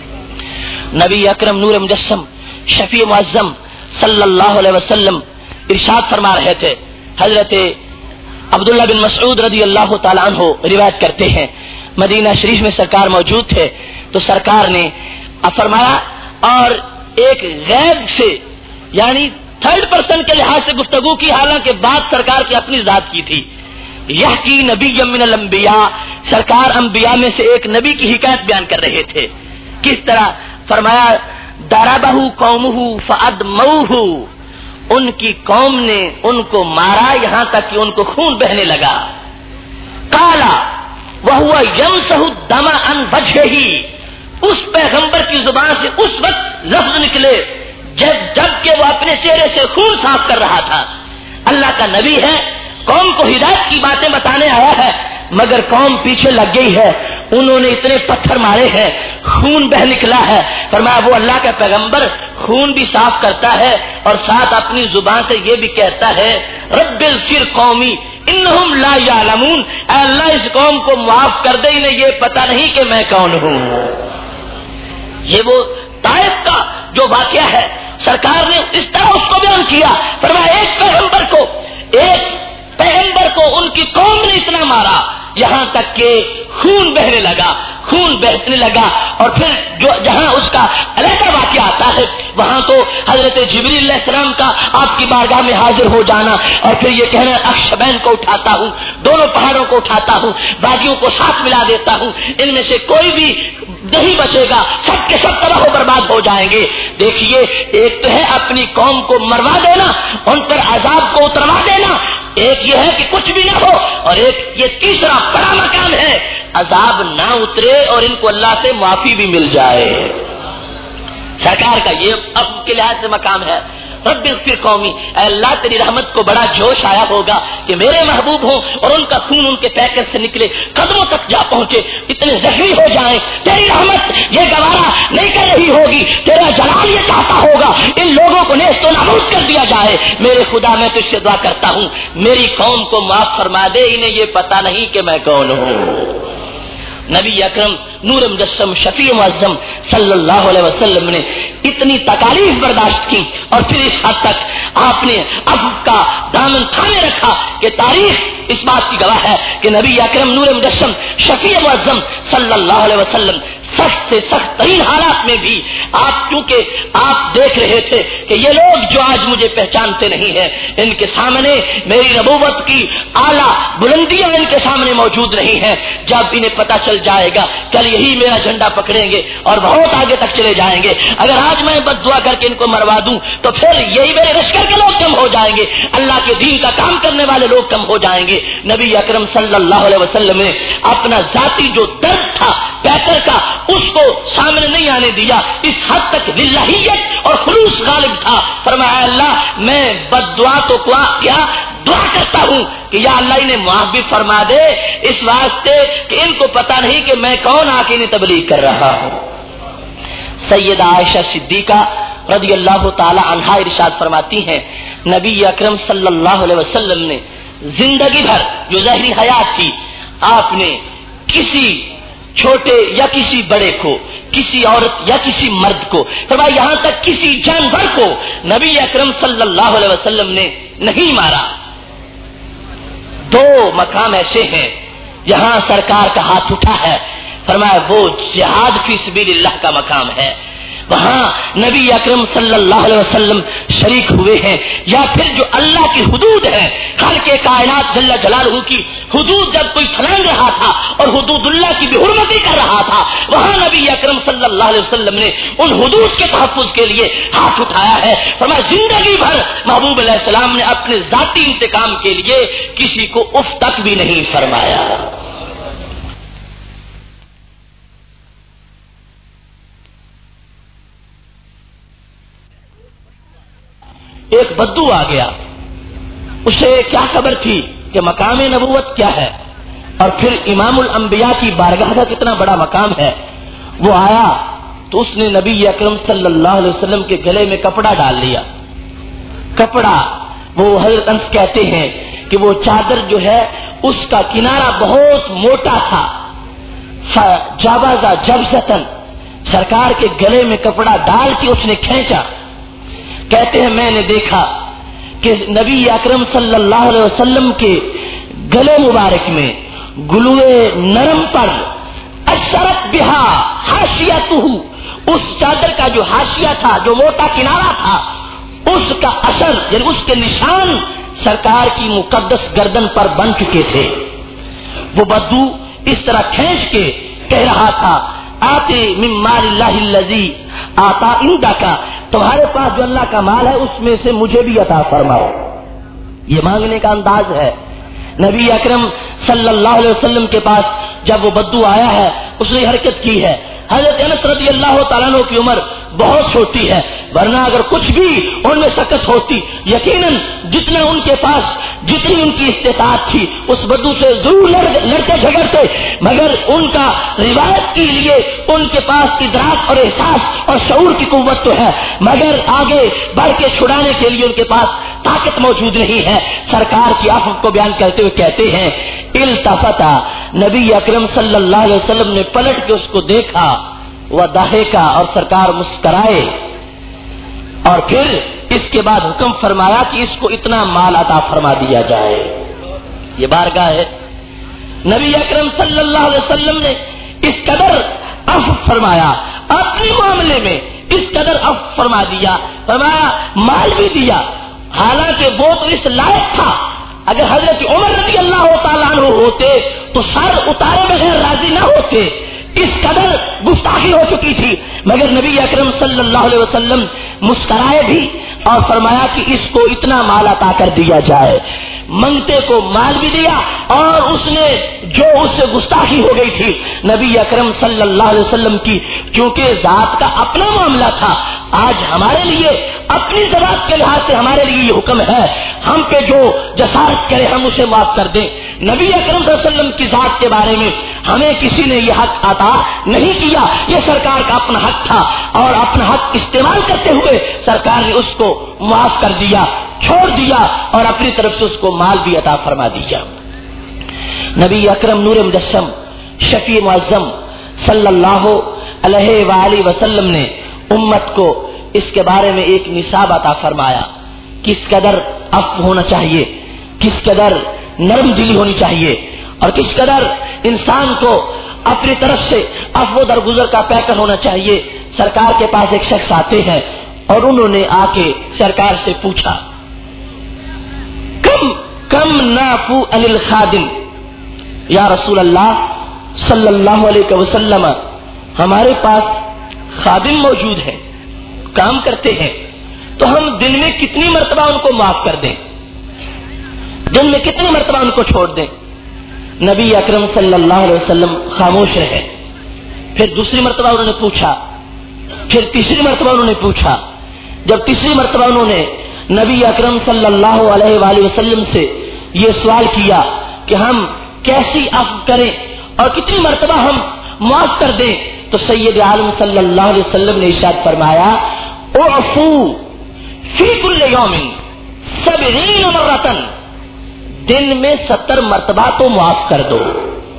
نبی اکرم نور مجسم شفیع معظم صلی اللہ علیہ وسلم ارشاد فرما رہے تھے. حضرت عبداللہ بن مسعود رضی اللہ تعالیٰ عنہ روایت کرتے ہیں مدینہ شریف میں سرکار موجود تھے تو سرکار نے فرمایا, اور ایک غیب سے یعنی تھرڈ پرسن کے لحاظ سے گفتگو کی, حالانکہ بات سرکار کی اپنی ذات کی تھی. یہ کی نبی من الانبیاء, سرکار انبیاء میں سے ایک نبی کی حکایت بیان کر رہے تھے. کس طرح فرمایا ضربہ قومہ فادموہ, ان کی قوم نے ان کو مارا یہاں تک کہ ان کو خون بہنے لگا. قالا وہو یمسح الدم عن وجہہ, اس پیغمبر کی زبان سے اس وقت لفظ نکلے جب کہ وہ اپنے چہرے سے خون صاف کر رہا تھا. اللہ کا نبی ہے, قوم کو ہدایت کی باتیں بتانے آیا ہے, مگر قوم پیچھے لگ گئی ہے، انہوں نے اتنے پتھر مارے ہیں، خون بہ نکلا ہے۔ فرمایا وہ اللہ کا پیغمبر خون بھی صاف کرتا ہے اور ساتھ اپنی زبان سے یہ بھی کہتا ہے رب اغفر قومی انہم لا یعلمون، اے اللہ اس قوم کو معاف کر دے، انہیں یہ پتہ نہیں کہ میں کون ہوں۔ یہ وہ طائف کا جو واقعہ ہے، سرکار نے اس طرح اس کو بیان کیا، فرمایا ایک پیغمبر کو ان کی قوم نے اتنا مارا یہاں تک کہ خون بہنے لگا اور پھر جو جہاں اس کا علیحدہ واقعہ آتا ہے وہاں تو حضرت جبریل علیہ السلام کا آپ کی بارگاہ میں حاضر ہو جانا اور پھر یہ کہنا اخشبین کو اٹھاتا ہوں، دونوں پہاڑوں کو اٹھاتا ہوں، باغیوں کو ساتھ ملا دیتا ہوں، ان میں سے کوئی بھی نہیں بچے گا، سب کے سب تباہ و برباد ہو جائیں گے۔ دیکھیے ایک تو ہے اپنی قوم کو مروا دینا، ان پر عذاب کو اتروا دینا، ایک یہ ہے کہ کچھ بھی نہ ہو، اور ایک یہ تیسرا بڑا مقام ہے عذاب نہ اترے اور ان کو اللہ سے معافی بھی مل جائے۔ سرکار کا یہ اب کے لحاظ سے مقام ہے رب اغفر قومی، اے اللہ تیری رحمت کو بڑا جوش آیا ہوگا کہ میرے محبوب ہوں اور ان کا خون ان کے پیکر سے نکلے قدموں تک جا پہنچے، اتنے زخمی ہو جائیں، تیری رحمت یہ گوارا نہیں کر رہی ہوگی، تیرا جلال یہ چاہتا ہوگا ان لوگوں کو نیست و نابود کر دیا جائے۔ میرے خدا میں تجھ سے دعا کرتا ہوں میری قوم کو معاف فرما دے، انہیں یہ پتا نہیں کہ میں کون ہوں۔ نبی اکرم نور مجسم شفیع معظم صلی اللہ علیہ وسلم نے اتنی تکالیف برداشت کی اور پھر اس حد تک آپ نے عفو کا دامن تھامے رکھا کہ تاریخ اس بات کی گواہ ہے کہ نبی اکرم نور مجسم شفیع معظم صلی اللہ علیہ وسلم سخت سے سخت ترین حالات میں بھی آپ کیونکہ آپ دیکھ رہے تھے کہ یہ لوگ جو آج مجھے پہچانتے نہیں ہیں ان کے سامنے میری نبوت کی اعلیٰ بلندیاں ان کے سامنے موجود نہیں ہیں، جب انہیں پتہ چل جائے گا کل یہی میرا جھنڈا پکڑیں گے اور بہت آگے تک چلے جائیں گے، اگر آج میں بد دعا کر کے ان کو مروا دوں تو پھر یہی میرے لشکر کے لوگ کم ہو جائیں گے، اللہ کے دین کا کام کرنے والے لوگ کم ہو جائیں گے۔ نبی اکرم صلی اللہ علیہ وسلم نے اپنا ذاتی جو درد تھا پیکر کا اس کو سامنے نہیں آنے دیا، اس حد تک للہیت اور خلوص غالب تھا۔ فرمایا اللہ میں بد دعا تو کیا دعا کرتا ہوں کہ یا اللہ انہیں معاف بھی فرما دے، اس واسطے کہ ان کو پتا نہیں کہ میں کون آ کے انہیں تبلیغ کر رہا ہوں۔ سیدہ عائشہ صدیقہ رضی اللہ تعالی عنہا ارشاد فرماتی ہیں نبی اکرم صلی اللہ علیہ وسلم نے زندگی بھر جو ظاہری حیات تھی آپ نے کسی چھوٹے یا کسی بڑے کو، کسی عورت یا کسی مرد کو، فرمایا یہاں تک کسی جانور کو نبی اکرم صلی اللہ علیہ وسلم نے نہیں مارا۔ دو مقام ایسے ہیں جہاں سرکار کا ہاتھ اٹھا ہے، فرمایا وہ جہاد فی سبیل اللہ کا مقام ہے، وہاں نبی اکرم صلی اللہ علیہ وسلم شریک ہوئے ہیں، یا پھر جو اللہ کی حدود ہے خالق کائنات جل جلالہ کی حدود جب کوئی پھلانگ رہا تھا اور حدود اللہ کی بے حرمتی کر رہا تھا وہاں نبی اکرم صلی اللہ علیہ وسلم نے ان حدود کے تحفظ کے لیے ہاتھ اٹھایا ہے۔ فرمایا زندگی بھر محبوب علیہ السلام نے اپنے ذاتی انتقام کے لیے کسی کو اف تک بھی نہیں فرمایا۔ ایک بدو آ گیا، اسے کیا خبر تھی کہ مقام نبوت کیا ہے اور پھر امام الانبیاء کی بارگاہ کا کتنا بڑا مقام ہے۔ وہ آیا تو اس نے نبی اکرم صلی اللہ علیہ وسلم کے گلے میں کپڑا ڈال لیا۔ کپڑا وہ حضرت انس کہتے ہیں کہ وہ چادر جو ہے اس کا کنارہ بہت موٹا تھا، جابازہ جبزتن سرکار کے گلے میں کپڑا ڈال کے اس نے کھینچا۔ کہتے ہیں میں نے دیکھا کہ نبی اکرم صلی اللہ علیہ وسلم کے گلے مبارک میں گلوئے نرم پر اشرت بہا حاشیتہ، اس چادر کا جو حاشیہ تھا جو موٹا کنارہ تھا اس کا اثر یعنی اس کے نشان سرکار کی مقدس گردن پر بن چکے تھے۔ وہ بدو اس طرح کھینچ کے کہہ رہا تھا آتے من مال اللہ الذی آتا عندک، تمہارے پاس جو اللہ کا مال ہے اس میں سے مجھے بھی عطا فرماؤ۔ یہ مانگنے کا انداز ہے۔ نبی اکرم صلی اللہ علیہ وسلم کے پاس جب وہ بدو آیا ہے اس نے حرکت کی ہے۔ حضرت انس رضی اللہ تعالیٰ عنہ کی عمر بہت چھوٹی ہے، ورنہ اگر کچھ بھی ان میں سکت ہوتی یقیناً جتنا ان کے پاس جتنی ان کی استطاعت تھی اس بدو سے ضرور لڑتے جھگڑتے، مگر ان کا روایت کے لیے ان کے پاس ادراک اور احساس اور شعور کی قوت تو ہے، مگر آگے بڑھ کے چھڑانے کے لیے ان کے پاس طاقت موجود نہیں ہے۔ سرکار کی عفو کو بیان کرتے ہوئے کہتے ہیں التفتا، نبی اکرم صلی اللہ علیہ وسلم نے پلٹ کے اس کو دیکھا، وضحکا، اور سرکار مسکرائے، اور پھر اس کے بعد حکم فرمایا کہ اس کو اتنا مال عطا فرما دیا جائے۔ یہ بارگاہ ہے، نبی اکرم صلی اللہ علیہ وسلم نے اس قدر عفو فرمایا، اپنے معاملے میں اس قدر عفو فرما دیا، فرمایا مال بھی دیا، حالانکہ وہ تو اس لائق تھا، اگر حضرت عمر رضی اللہ تعالیٰ عنہ ہوتے تو سر اتارے بغیر راضی نہ ہوتے، اس قدر گستاخی ہو چکی تھی، مگر نبی اکرم صلی اللہ علیہ وسلم مسکرائے بھی اور فرمایا کہ اس کو اتنا مال عطا کر دیا جائے۔ منگتے کو مال بھی دیا، اور اس نے جو اس سے گستاخی ہو گئی تھی نبی اکرم صلی اللہ علیہ وسلم کی، کیونکہ ذات کا اپنا معاملہ تھا، آج ہمارے لیے اپنی ذات کے لحاظ سے ہمارے لیے یہ حکم ہے، ہم پہ جو جسارت کرے ہم اسے معاف کر دیں۔ نبی اکرم صلی اللہ علیہ وسلم کی ذات کے بارے میں ہمیں کسی نے یہ حق عطا نہیں کیا، یہ سرکار کا اپنا حق تھا، اور اپنا حق استعمال کرتے ہوئے سرکار نے اس کو معاف کر دیا، چھوڑ دیا، اور اپنی طرف سے اس کو مال بھی عطا فرما دیا۔ نبی اکرم نور مجسم شفیع معظم صلی اللہ علیہ وآلہ وسلم نے امت کو اس کے بارے میں ایک نصاب عطا فرمایا، کس قدر عفو ہونا چاہیے، کس قدر نرم دلی ہونی چاہیے، اور کس قدر انسان کو اپنی طرف سے عفو درگزر کا پیکر ہونا چاہیے۔ سرکار کے پاس ایک شخص آتے ہیں اور انہوں نے آ کے سرکار سے پوچھا کم نعفو عن الخادم، یا رسول اللہ صلی اللہ علیہ وسلم، ہمارے پاس خادم موجود ہے، کام کرتے ہیں، تو ہم دن میں کتنی مرتبہ ان کو معاف کر دیں، دن میں کتنی مرتبہ ان کو چھوڑ دیں؟ نبی اکرم صلی اللہ علیہ وسلم خاموش رہے۔ پھر دوسری مرتبہ انہوں نے پوچھا، پھر تیسری مرتبہ انہوں نے پوچھا۔ جب تیسری مرتبہ انہوں نے نبی اکرم صلی اللہ علیہ وآلہ وسلم سے یہ سوال کیا کہ ہم کیسی عفو کریں اور کتنی مرتبہ ہم معاف کر دیں، تو سید عالم صلی اللہ علیہ وسلم نے ارشاد فرمایا اعفو فی کل یوم 70 مرتن، دن میں 70 مرتبہ تو معاف کر دو،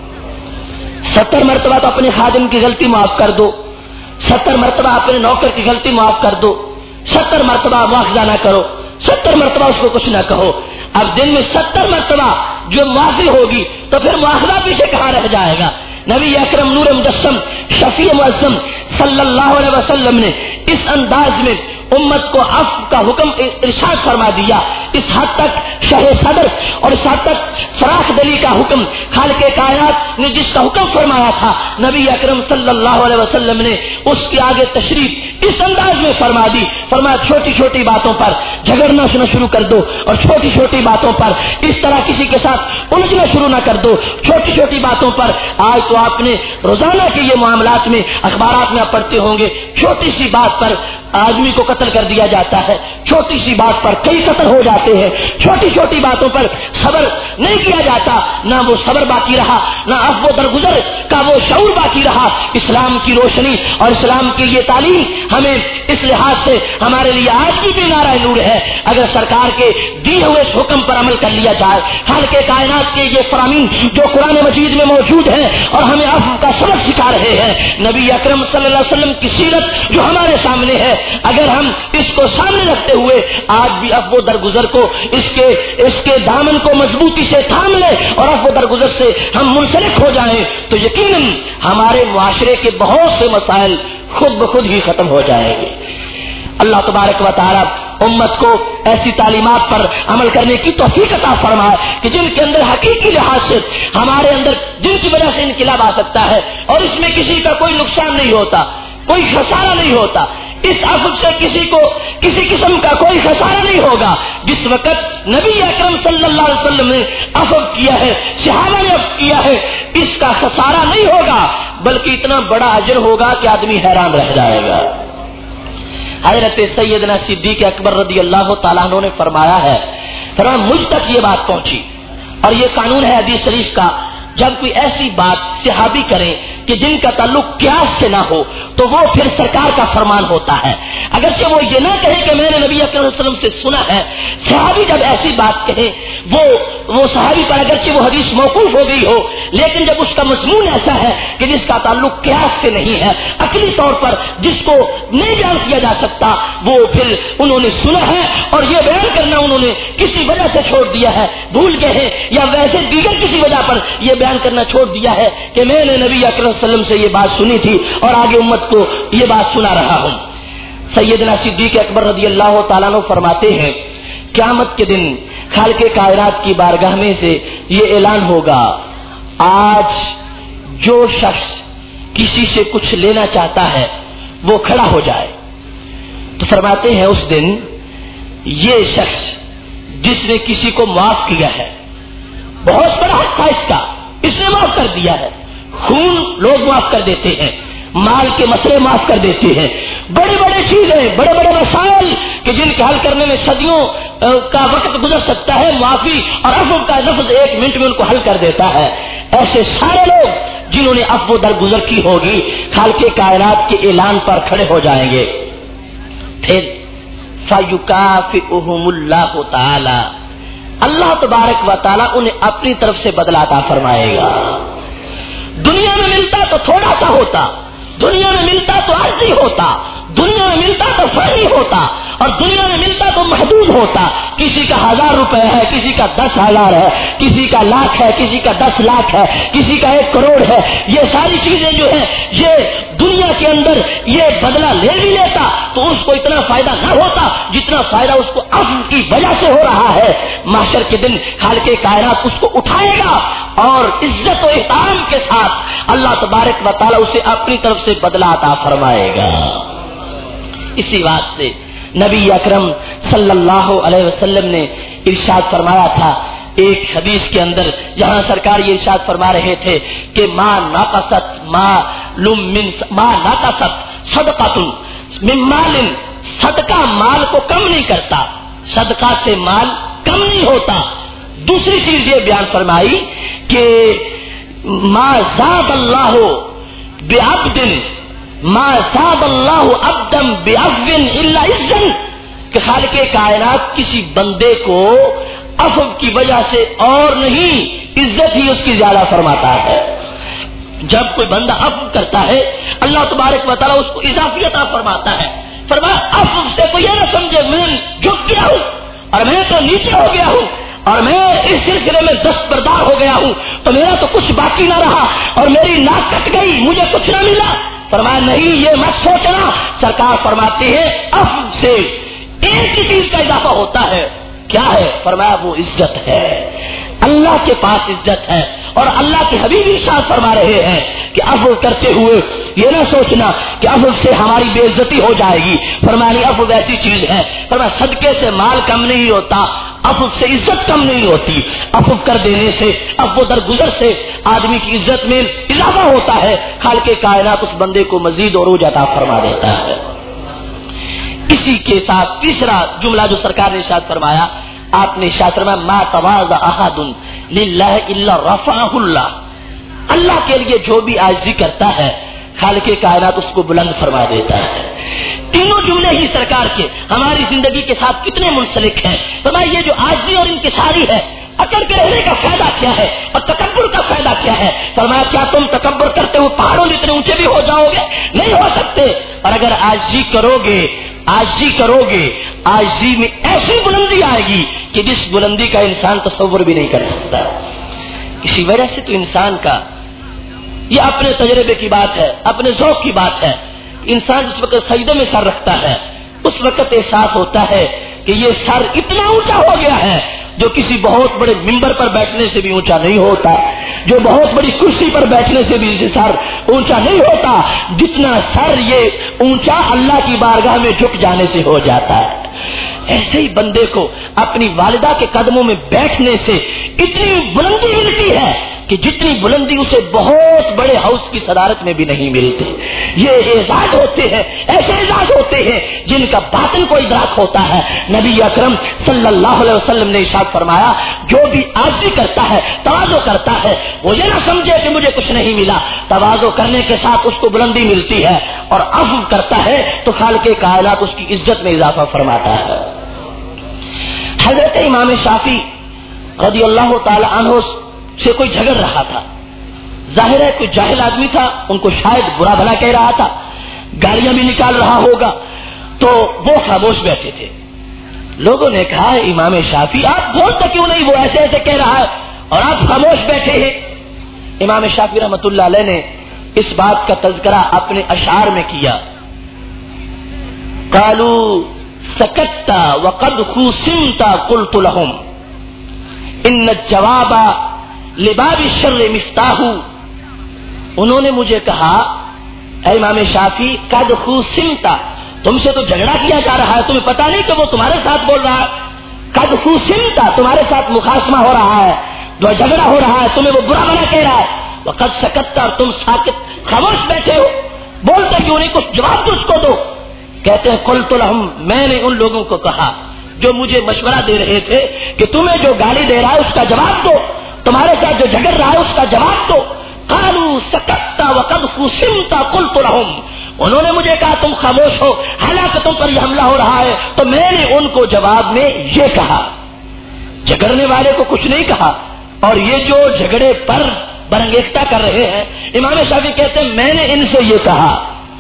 70 مرتبہ تو اپنے خادم کی غلطی معاف کر دو، 70 مرتبہ اپنے نوکر کی غلطی معاف کر دو، 70 مرتبہ مواخذہ نہ کرو، 70 مرتبہ اس کو کچھ نہ کہو۔ اب دن میں 70 مرتبہ جو معافی ہوگی تو پھر مواخذہ پیچھے کہاں رہ جائے گا؟ نبی اکرم نور مجسم شفیع معظم صلی اللہ علیہ وسلم نے اس انداز میں امت کو عفو کا حکم ارشاد فرما دیا، اس حد تک شرح صدر اور اس حد تک فراخ دلی کا حکم خالق کائنات نے جس کا حکم فرمایا تھا، نبی اکرم صلی اللہ علیہ وسلم نے اس کے آگے تشریف اس انداز میں فرما دی، فرمایا چھوٹی چھوٹی باتوں پر جھگڑنا شروع کر دو، اور چھوٹی چھوٹی باتوں پر اس طرح کسی کے ساتھ الجھنا شروع نہ کر دو، چھوٹی چھوٹی باتوں پر۔ آج تو آپ نے روزانہ کے یہ معاملات میں اخبارات میں آپ پڑھتے ہوں گے، چھوٹی سی بات پر آدمی کو قتل کر دیا جاتا ہے، چھوٹی سی بات پر کئی قتل ہو جاتے ہیں، چھوٹی چھوٹی باتوں پر صبر نہیں کیا جاتا، نہ وہ صبر باقی رہا، نہ عفو درگزر کا وہ شعور باقی رہا۔ اسلام کی روشنی اور اسلام کی یہ تعلیم ہمیں اس لحاظ سے ہمارے لیے آج بھی نعرہ نور ہے، اگر سرکار کے دیے ہوئے اس حکم پر عمل کر لیا جائے، خالق کائنات کے یہ فرامین جو قرآن مجید میں موجود ہیں اور ہمیں عفو کا سبق سکھا رہے ہیں، نبی اکرم صلی اللہ علیہ وسلم کی سیرت جو ہمارے سامنے ہے، اگر ہم اس کو سامنے رکھتے ہوئے آج بھی عفو درگزر کو اس کے دامن کو مضبوطی سے تھام لیں اور عفو درگزر سے ہم منسلک ہو جائیں، تو یقیناً ہمارے معاشرے کے بہت سے مسائل خود بخود ہی ختم ہو جائیں گے۔ اللہ تبارک و تعالی امت کو ایسی تعلیمات پر عمل کرنے کی توفیق عطا فرمائے کہ جن کے اندر حقیقی لحاظ سے ہمارے اندر جن کی وجہ سے انقلاب آ سکتا ہے اور اس میں کسی کا کوئی نقصان نہیں ہوتا، کوئی خسارہ نہیں ہوتا، اس عفو سے کسی کو کسی قسم کا کوئی خسارہ نہیں ہوگا۔ جس وقت نبی اکرم صلی اللہ علیہ وسلم نے عفو کیا ہے، صحابہ نے عفو کیا ہے، اس کا خسارہ نہیں ہوگا، بلکہ اتنا بڑا اجر ہوگا کہ آدمی حیران رہ جائے گا۔ حضرت سیدنا صدیق اکبر رضی اللہ تعالیٰ عنہ نے فرمایا ہے، فرمایا مجھ تک یہ بات پہنچی، اور یہ قانون ہے حدیث شریف کا، جب کوئی ایسی بات صحابی کریں کہ جن کا تعلق قیاس سے نہ ہو تو وہ پھر سرکار کا فرمان ہوتا ہے، اگرچہ وہ یہ نہ کہے کہ میں نے نبی اکرم صلی اللہ علیہ وسلم سے سنا ہے۔ صحابی جب ایسی بات کہے وہ صحابی پر اگرچہ وہ حدیث موقوف ہو گئی ہو، لیکن جب اس کا مضمون ایسا ہے کہ جس کا تعلق قیاس سے نہیں ہے، عقلی طور پر جس کو نہیں بیان کیا جا سکتا، وہ پھر انہوں نے سنا ہے اور یہ بیان کرنا انہوں نے کسی وجہ سے چھوڑ دیا ہے، بھول گئے ہیں یا ویسے دیگر کسی وجہ پر یہ بیان کرنا چھوڑ دیا ہے کہ میں نے نبی اکرم صلی اللہ علیہ وسلم سے یہ بات سنی تھی اور آگے امت کو یہ بات سنا رہا ہوں۔ سیدنا صدیق اکبر رضی اللہ تعالیٰ عنہ فرماتے ہیں، قیامت کے دن خالق کائنات کی بارگاہ میں سے یہ اعلان ہوگا، آج جو شخص کسی سے کچھ لینا چاہتا ہے وہ کھڑا ہو جائے۔ تو فرماتے ہیں اس دن یہ شخص جس نے کسی کو معاف کیا ہے، بہت بڑا حق تھا اس نے معاف کر دیا ہے، خون لوگ معاف کر دیتے ہیں، مال کے مسئلے معاف کر دیتے ہیں، بڑی بڑی چیزیں، بڑے بڑے مسائل کہ جن کے حل کرنے میں صدیوں کا وقت گزر سکتا ہے، معافی اور عفو کا لفظ 1 منٹ میں ان کو حل کر دیتا ہے۔ ایسے سارے لوگ جنہوں نے عفو درگزر کی ہوگی خالق کائنات کے اعلان پر کھڑے ہو جائیں گے۔ پھر فَيُكَافِئُهُمُ اللَّهُ تَعَالَى، اللہ تبارک و تعالیٰ انہیں اپنی طرف سے بدلہ عطا فرمائے گا۔ دنیا میں ملتا تو تھوڑا سا ہوتا، دنیا میں ملتا تو عارضی ہوتا، دنیا میں ملتا تو فانی ہوتا، اور دنیا میں ملتا تو محدود ہوتا۔ کسی کا 1000 روپے ہے، کسی کا 10,000 ہے، کسی کا لاکھ ہے، کسی کا 10 لاکھ ہے، کسی کا 1 کروڑ ہے۔ یہ ساری چیزیں جو ہے یہ دنیا کے اندر یہ بدلہ لے بھی لیتا تو اس کو اتنا فائدہ نہ ہوتا جتنا فائدہ اس کو عفو کی وجہ سے ہو رہا ہے۔ محشر کے دن خالق کائنات اس کو اٹھائے گا اور عزت و احترام کے ساتھ اللہ تبارک و تعالیٰ اسے اپنی طرف سے بدلہ عطا فرمائے گا۔ اسی بات سے نبی اکرم صلی اللہ علیہ وسلم نے ارشاد فرمایا تھا ایک حدیث کے اندر، جہاں سرکار یہ ارشاد فرما رہے تھے کہ ما نقصت صدقۃ من مال، صدقہ مال کو کم نہیں کرتا، صدقہ سے مال کم نہیں ہوتا۔ دوسری چیز یہ بیان فرمائی کہ ما زاد اللہ بعبد، ما زاد اللہ عبدا بعفو الا عزا، کہ خالق کائنات کسی بندے کو عفو کی وجہ سے اور نہیں، عزت ہی اس کی زیادہ فرماتا ہے۔ جب کوئی بندہ عفو کرتا ہے اللہ تبارک و تعالیٰ اس کو اضافی عطا فرماتا ہے۔ فرمایا عفو سے کوئی یہ نہ سمجھے میں جھک گیا ہوں اور میں تو نیچے ہو گیا ہوں اور میں اس سلسلے میں دستبردار ہو گیا ہوں تو میرا تو کچھ باقی نہ رہا اور میری ناک کٹ گئی، مجھے کچھ نہ ملا۔ فرمایا نہیں، یہ مت سوچنا، سرکار فرماتی ہے عفو سے ایک ہی چیز کا اضافہ ہوتا ہے، کیا ہے؟ فرمایا وہ عزت ہے، اللہ کے پاس عزت ہے۔ اور اللہ کے حبیب ارشاد فرما رہے ہیں کہ عفو کرتے ہوئے یہ نہ سوچنا کہ عفو سے ہماری بے عزتی ہو جائے گی۔ فرمایا عفو ایسی چیز ہے، فرمایا صدقے سے مال کم نہیں ہوتا، عفو سے عزت کم نہیں ہوتی۔ عفو کر دینے سے، عفو درگزر سے آدمی کی عزت میں اضافہ ہوتا ہے، خالق کائنات اس بندے کو مزید عروج عطا فرما دیتا ہے۔ اسی کے ساتھ تیسرا جملہ جو سرکار نے ارشاد فرمایا، آپ نے ارشاد فرمایا ما تواضع احد للہ الا رفعہ اللہ، اللہ کے لیے جو بھی عاجزی کرتا ہے خالق کائنات اس کو بلند فرما دیتا ہے۔ تینوں جملے ہی سرکار کے ہماری زندگی کے ساتھ کتنے منسلک ہیں۔ فرمایا یہ جو عاجزی اور انکساری ہے، اکڑ کے رہنے کا فائدہ کیا ہے اور تکبر کا فائدہ کیا ہے؟ فرمایا کیا تم تکبر کرتے ہوئے پہاڑوں جتنے اونچے بھی ہو جاؤ گے؟ نہیں ہو سکتے۔ اور اگر عاجزی کرو گے، عاجزی میں ایسی بلندی آئے گی کہ جس بلندی کا انسان تصور بھی نہیں کر سکتا۔ اسی وجہ سے تو انسان کا یہ اپنے تجربے کی بات ہے، اپنے ذوق کی بات ہے۔ انسان جس وقت سجدے میں سر رکھتا ہے اس وقت احساس ہوتا ہے کہ یہ سر اتنا اونچا ہو گیا ہے جو کسی بہت بڑے ممبر پر بیٹھنے سے بھی اونچا نہیں ہوتا، جو بہت بڑی کرسی پر بیٹھنے سے بھی سر اونچا نہیں ہوتا، جتنا سر یہ اونچا اللہ کی بارگاہ میں جھک جانے سے ہو جاتا ہے۔ ایسے ہی بندے کو اپنی والدہ کے قدموں میں بیٹھنے سے اتنی بلندی ملتی ہے کہ جتنی بلندی اسے بہت بڑے ہاؤس کی صدارت میں بھی نہیں ملتی. یہ اعزاز ہوتے ہیں، ایسے اعزاز ہوتے ہیں جن کا باطن کو ادراک ہوتا ہے. نبی اکرم صلی اللہ علیہ وسلم نے ارشاد فرمایا جو بھی عاجزی کرتا ہے، تواضع کرتا ہے، وہ یہ نہ سمجھے کہ مجھے کچھ نہیں ملا. تواضع کرنے کے ساتھ اس کو بلندی ملتی ہے، اور عفو کرتا ہے تو خالق کائنات اس کی عزت میں اضافہ فرماتا ہے. حضرت امام شافعی رضی اللہ تعالی عنہ سے کوئی جھگڑ رہا تھا. ظاہر ہے کوئی جاہل آدمی تھا، ان کو شاید برا بھلا کہہ رہا تھا، گالیاں بھی نکال رہا ہوگا، تو وہ خاموش بیٹھے تھے. لوگوں نے کہا امام شافعی آپ بولتے کیوں نہیں، وہ ایسے ایسے کہہ رہا ہے اور آپ خاموش بیٹھے ہیں. امام شافعی رحمۃ اللہ علیہ نے اس بات کا تذکرہ اپنے اشعار میں کیا. قالوا سکت وقد خوسمت قلت لهم ان الجواب لباب الشر مفتاح. انہوں نے مجھے کہا اے امام شافعی قد خوسمت، تم سے تو جھگڑا کیا جا رہا ہے، تمہیں پتا نہیں کہ وہ تمہارے ساتھ بول رہا ہے. قد خوسمت، تمہارے ساتھ مخاصمہ ہو رہا ہے، جو جھگڑا ہو رہا ہے، تمہیں وہ برا بھلا کہہ رہا ہے. وقد سکت، اور تم ساکت خاموش بیٹھے ہو، بولتے کیوں نہیں، کچھ جواب تو اس کو دو. کہتے ہیں قلت لهم، میں نے ان لوگوں کو کہا جو مجھے مشورہ دے رہے تھے کہ تمہیں جو گالی دے رہا ہے اس کا جواب دو، تمہارے ساتھ جو جھگڑ رہا ہے اس کا جواب دو. قالوا سکت وقد خوسمت قلت لهم، انہوں نے مجھے کہا تم خاموش ہو حالانکہ تم پر یہ حملہ ہو رہا ہے، تو میں نے ان کو جواب میں یہ کہا. جھگڑنے والے کو کچھ نہیں کہا، اور یہ جو جھگڑے پر برانگیختہ کر رہے ہیں، امام شافعی کہتے ہیں میں نے ان سے یہ کہا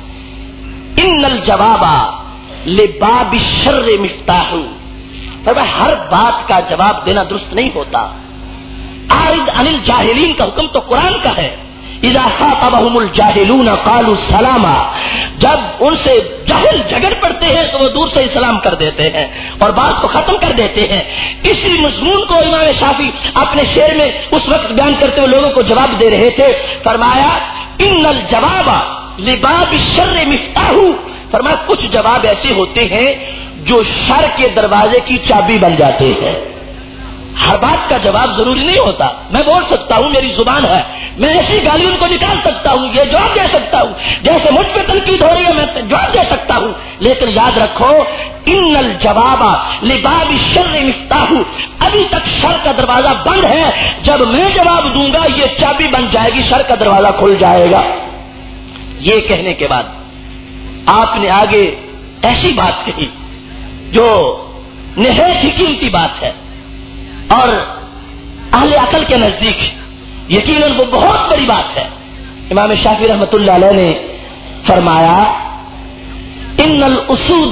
ان الجواب لباب الشر مفتاح. ہر بات کا جواب دینا درست نہیں ہوتا. اعرض عن الجاہلین کا حکم تو قرآن کا ہے. اذا خاطبهم الجاہلون قالوا سلاما، جب ان سے جاہل جھگڑ پڑتے ہیں تو وہ دور سے اسلام کر دیتے ہیں اور بات کو ختم کر دیتے ہیں. اسی مضمون کو امام شافعی اپنے شعر میں اس وقت بیان کرتے ہوئے لوگوں کو جواب دے رہے تھے. فرمایا ان الجواب لباب الشر مفتاح، فرمایا کچھ جواب ایسے ہوتے ہیں جو شر کے دروازے کی چابی بن جاتے ہیں. ہر بات کا جواب ضروری نہیں ہوتا. میں بول سکتا ہوں، میری زبان ہے، میں ایسی گالی ان کو نکال سکتا ہوں، یہ جواب دے سکتا ہوں، جیسے مجھ پہ تنقید ہو رہی ہے میں جواب دے سکتا ہوں. لیکن یاد رکھو ان الجواب لباب الشر مفتاح، ابھی تک شر کا دروازہ بند ہے، جب میں جواب دوں گا یہ چابی بن جائے گی، شر کا دروازہ کھل جائے گا. یہ کہنے کے بعد آپ نے آگے ایسی بات کہی جو نہایت ہی قیمتی بات ہے اور اہل عقل کے نزدیک یقیناً وہ بہت بڑی بات ہے. امام شافعی رحمۃ اللہ علیہ نے فرمایا ان الاسود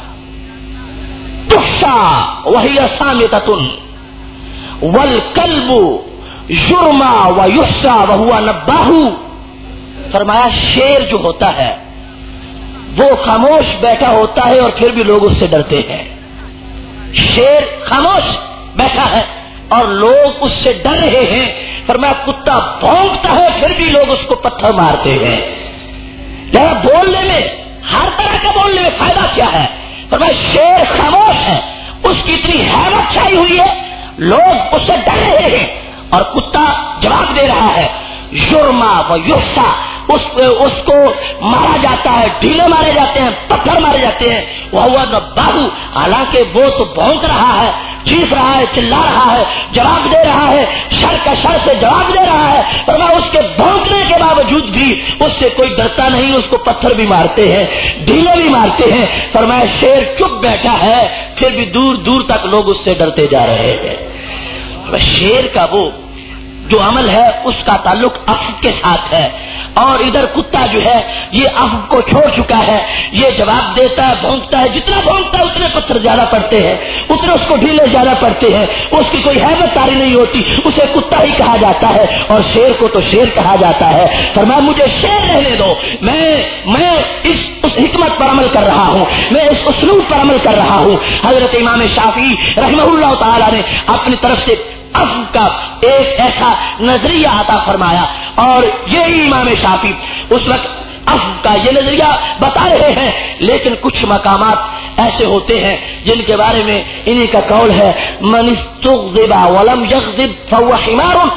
تحشى وهي صامتة والكلب يرمى ويحصى وهو نباہ. فرمایا شیر جو ہوتا ہے وہ خاموش بیٹھا ہوتا ہے اور پھر بھی لوگ اس سے ڈرتے ہیں. شیر خاموش بیٹھا ہے اور لوگ اس سے ڈر رہے ہیں. فرمایا کتا بھونکتا ہے پھر بھی لوگ اس کو پتھر مارتے ہیں. ذرا بولنے میں، ہر طرح کا بولنے میں فائدہ کیا ہے؟ فرمایا شیر خاموش ہے، اس کی اتنی حیرت چھائی ہوئی ہے، لوگ اس سے ڈر رہے ہیں، اور کتا جواب دے رہا ہے یرما و یحصى، اس کو مارا جاتا ہے، ڈھیلے مارے جاتے ہیں، پتھر مارے جاتے ہیں. وہ نباہ، حالانکہ وہ تو بھونک رہا ہے، چیخ رہا ہے، چلا رہا ہے، جواب دے رہا ہے، شر کا شر سے جواب دے رہا ہے. فرمایا اس کے بھونکنے کے باوجود بھی اس سے کوئی ڈرتا نہیں، اس کو پتھر بھی مارتے ہیں، ڈھیلے بھی مارتے ہیں. فرمایا شیر چپ بیٹھا ہے پھر بھی دور دور تک لوگ اس سے ڈرتے جا رہے ہیں. شیر کا وہ جو عمل ہے اس کا تعلق عفو کے ساتھ ہے، اور ادھر کتا جو ہے یہ عفو کو چھوڑ چکا ہے، یہ جواب دیتا ہے، بھونکتا ہے، جتنا بھونکتا ہے اتنے پتھر زیادہ پڑتے ہیں، اتنے اس کو ڈھیلے زیادہ پڑتے ہیں، اس کی کوئی ہیبت تاری نہیں ہوتی، اسے کتا ہی کہا جاتا ہے اور شیر کو تو شیر کہا جاتا ہے. فرمایا مجھے شیر رہنے دو، میں اس حکمت پر عمل کر رہا ہوں، میں اس اسلوب پر عمل کر رہا ہوں. حضرت امام شافعی رحمہ اللہ تعالی نے اپنی طرف سے عفو کا ایک ایسا نظریہ عطا فرمایا، اور یہی امام شافعی اس وقت عفو کا یہ نظریہ بتا رہے ہیں. لیکن کچھ مقامات ایسے ہوتے ہیں جن کے بارے میں انہی کا قول ہے من استغضب ولم یغضب فهو حمار.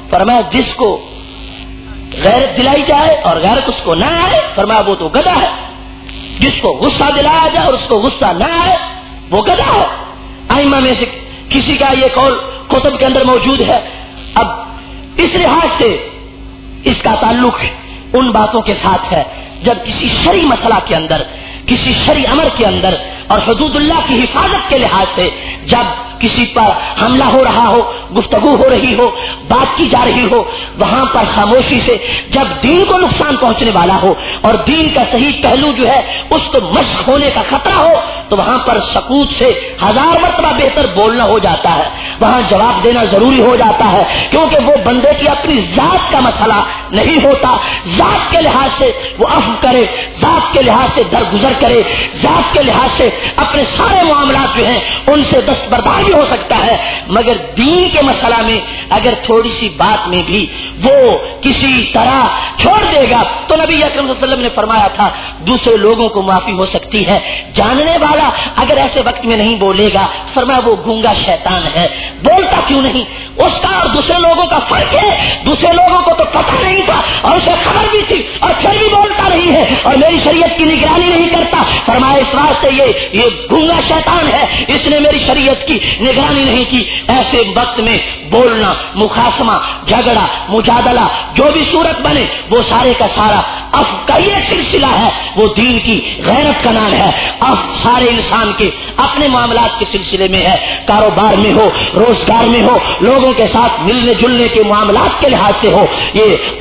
فرمایا جس کو غیرت دلائی جائے اور غیرت اس کو نہ آئے فرمایا وہ تو گدھا ہے. جس کو غصہ دلایا جائے اور اس کو غصہ نہ آئے وہ گدھا ہے. ائمہ میں سے کسی کا یہ قول کتب کے اندر موجود ہے. اب اس لحاظ سے اس کا تعلق ان باتوں کے ساتھ ہے جب کسی شرعی مسئلہ کے اندر، کسی شرعی امر کے اندر اور حدود اللہ کی حفاظت کے لحاظ سے جب کسی پر حملہ ہو رہا ہو، گفتگو ہو رہی ہو، بات کی جا رہی ہو، وہاں پر خاموشی سے جب دین کو نقصان پہنچنے والا ہو اور دین کا صحیح پہلو جو ہے اس کو مشق ہونے کا خطرہ ہو تو وہاں پر سکوت سے 1000 مرتبہ بہتر بولنا ہو جاتا ہے. وہاں جواب دینا ضروری ہو جاتا ہے کیونکہ وہ بندے کی اپنی ذات کا مسئلہ نہیں ہوتا. ذات کے لحاظ سے وہ عفو کرے، ذات کے لحاظ سے درگزر کرے، ذات کے لحاظ سے اپنے سارے معاملات جو ہیں ان سے دستبردار بھی ہو سکتا ہے. مگر دین کے مسئلہ میں اگر تھوڑی سی بات میں بھی وہ کسی طرح چھوڑ دے گا تو نبی اکرم صلی اللہ علیہ وسلم نے فرمایا تھا دوسرے لوگوں کو معافی ہو سکتی ہے، جاننے والا اگر ایسے وقت میں نہیں بولے گا فرمایا وہ گونگا شیطان ہے. بولتا کیوں نہیں؟ اس کا اور دوسرے لوگوں کا فرق ہے. دوسرے لوگوں کو تو پتہ نہیں تھا اور اسے خبر بھی تھی اور پھر بھی بولتا نہیں ہے اور میری شریعت کی نگرانی نہیں کرتا. فرمایا اس واسطے یہ گونگا شیطان ہے، اس نے میری شریعت کی نگرانی نہیں کی. ایسے وقت میں بولنا، مخاصمہ، جھگڑا، مجادلہ جو بھی صورت بنے وہ سارے کا سارا کا یہ ایک سلسلہ ہے، وہ دین کی غیرت کا نام ہے. سارے انسان کے اپنے معاملات کے سلسلے میں ہے، کاروبار میں ہو، روزگار میں ہو، لوگوں کے ساتھ ملنے جلنے کے معاملات کے لحاظ سے ہو، یہ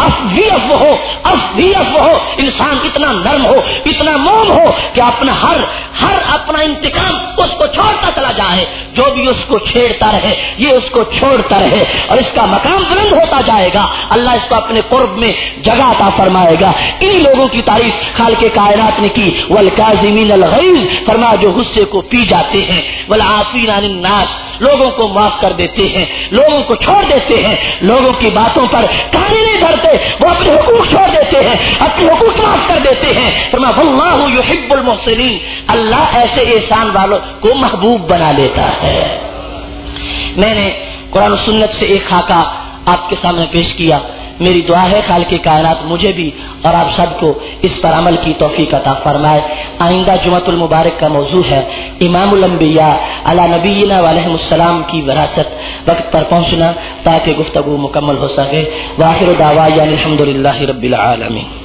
افو ہو. انسان اتنا نرم ہو، اتنا موم ہو کہ اپنا ہر اپنا انتقام اس کو چھوڑتا چلا جائے. جو بھی اس کو چھیڑتا رہے یہ اس کو چھوڑتا رہے اور اس کا مقام بلند ہوتا جائے گا. اللہ اس کو اپنے قرب میں جگہ عطا فرمائے گا. انہی لوگوں کی تعریف خالق کائنات نے کی. والکاظمین الغیظ، فرمایا جو غصے کو پی جاتے ہیں. والعافین عن الناس، لوگوں کو معاف کر دیتے ہیں، لوگوں کو چھوڑ دیتے ہیں، لوگوں کی باتوں پر کان نہیں دھرتے، وہ اپنے حقوق چھوڑ دیتے ہیں، اپنے حقوق معاف کر دیتے ہیں. فرمایا واللہ یحب المحسنین، اللہ ایسے احسان والوں کو محبوب بنا لیتا ہے. میں نے قرآن و سنت سے ایک خاکہ آپ کے سامنے پیش کیا. میری دعا ہے خالق کائنات مجھے بھی اور آپ سب کو اس پر عمل کی توفیق عطا فرمائے. آئندہ جمعۃ المبارک کا موضوع ہے امام الانبیاء علی نبینا علیہ السلام کی وراثت، وقت پر پہنچنا تاکہ گفتگو مکمل ہو سکے. وآخر دعوانا الحمدللہ رب العالمین.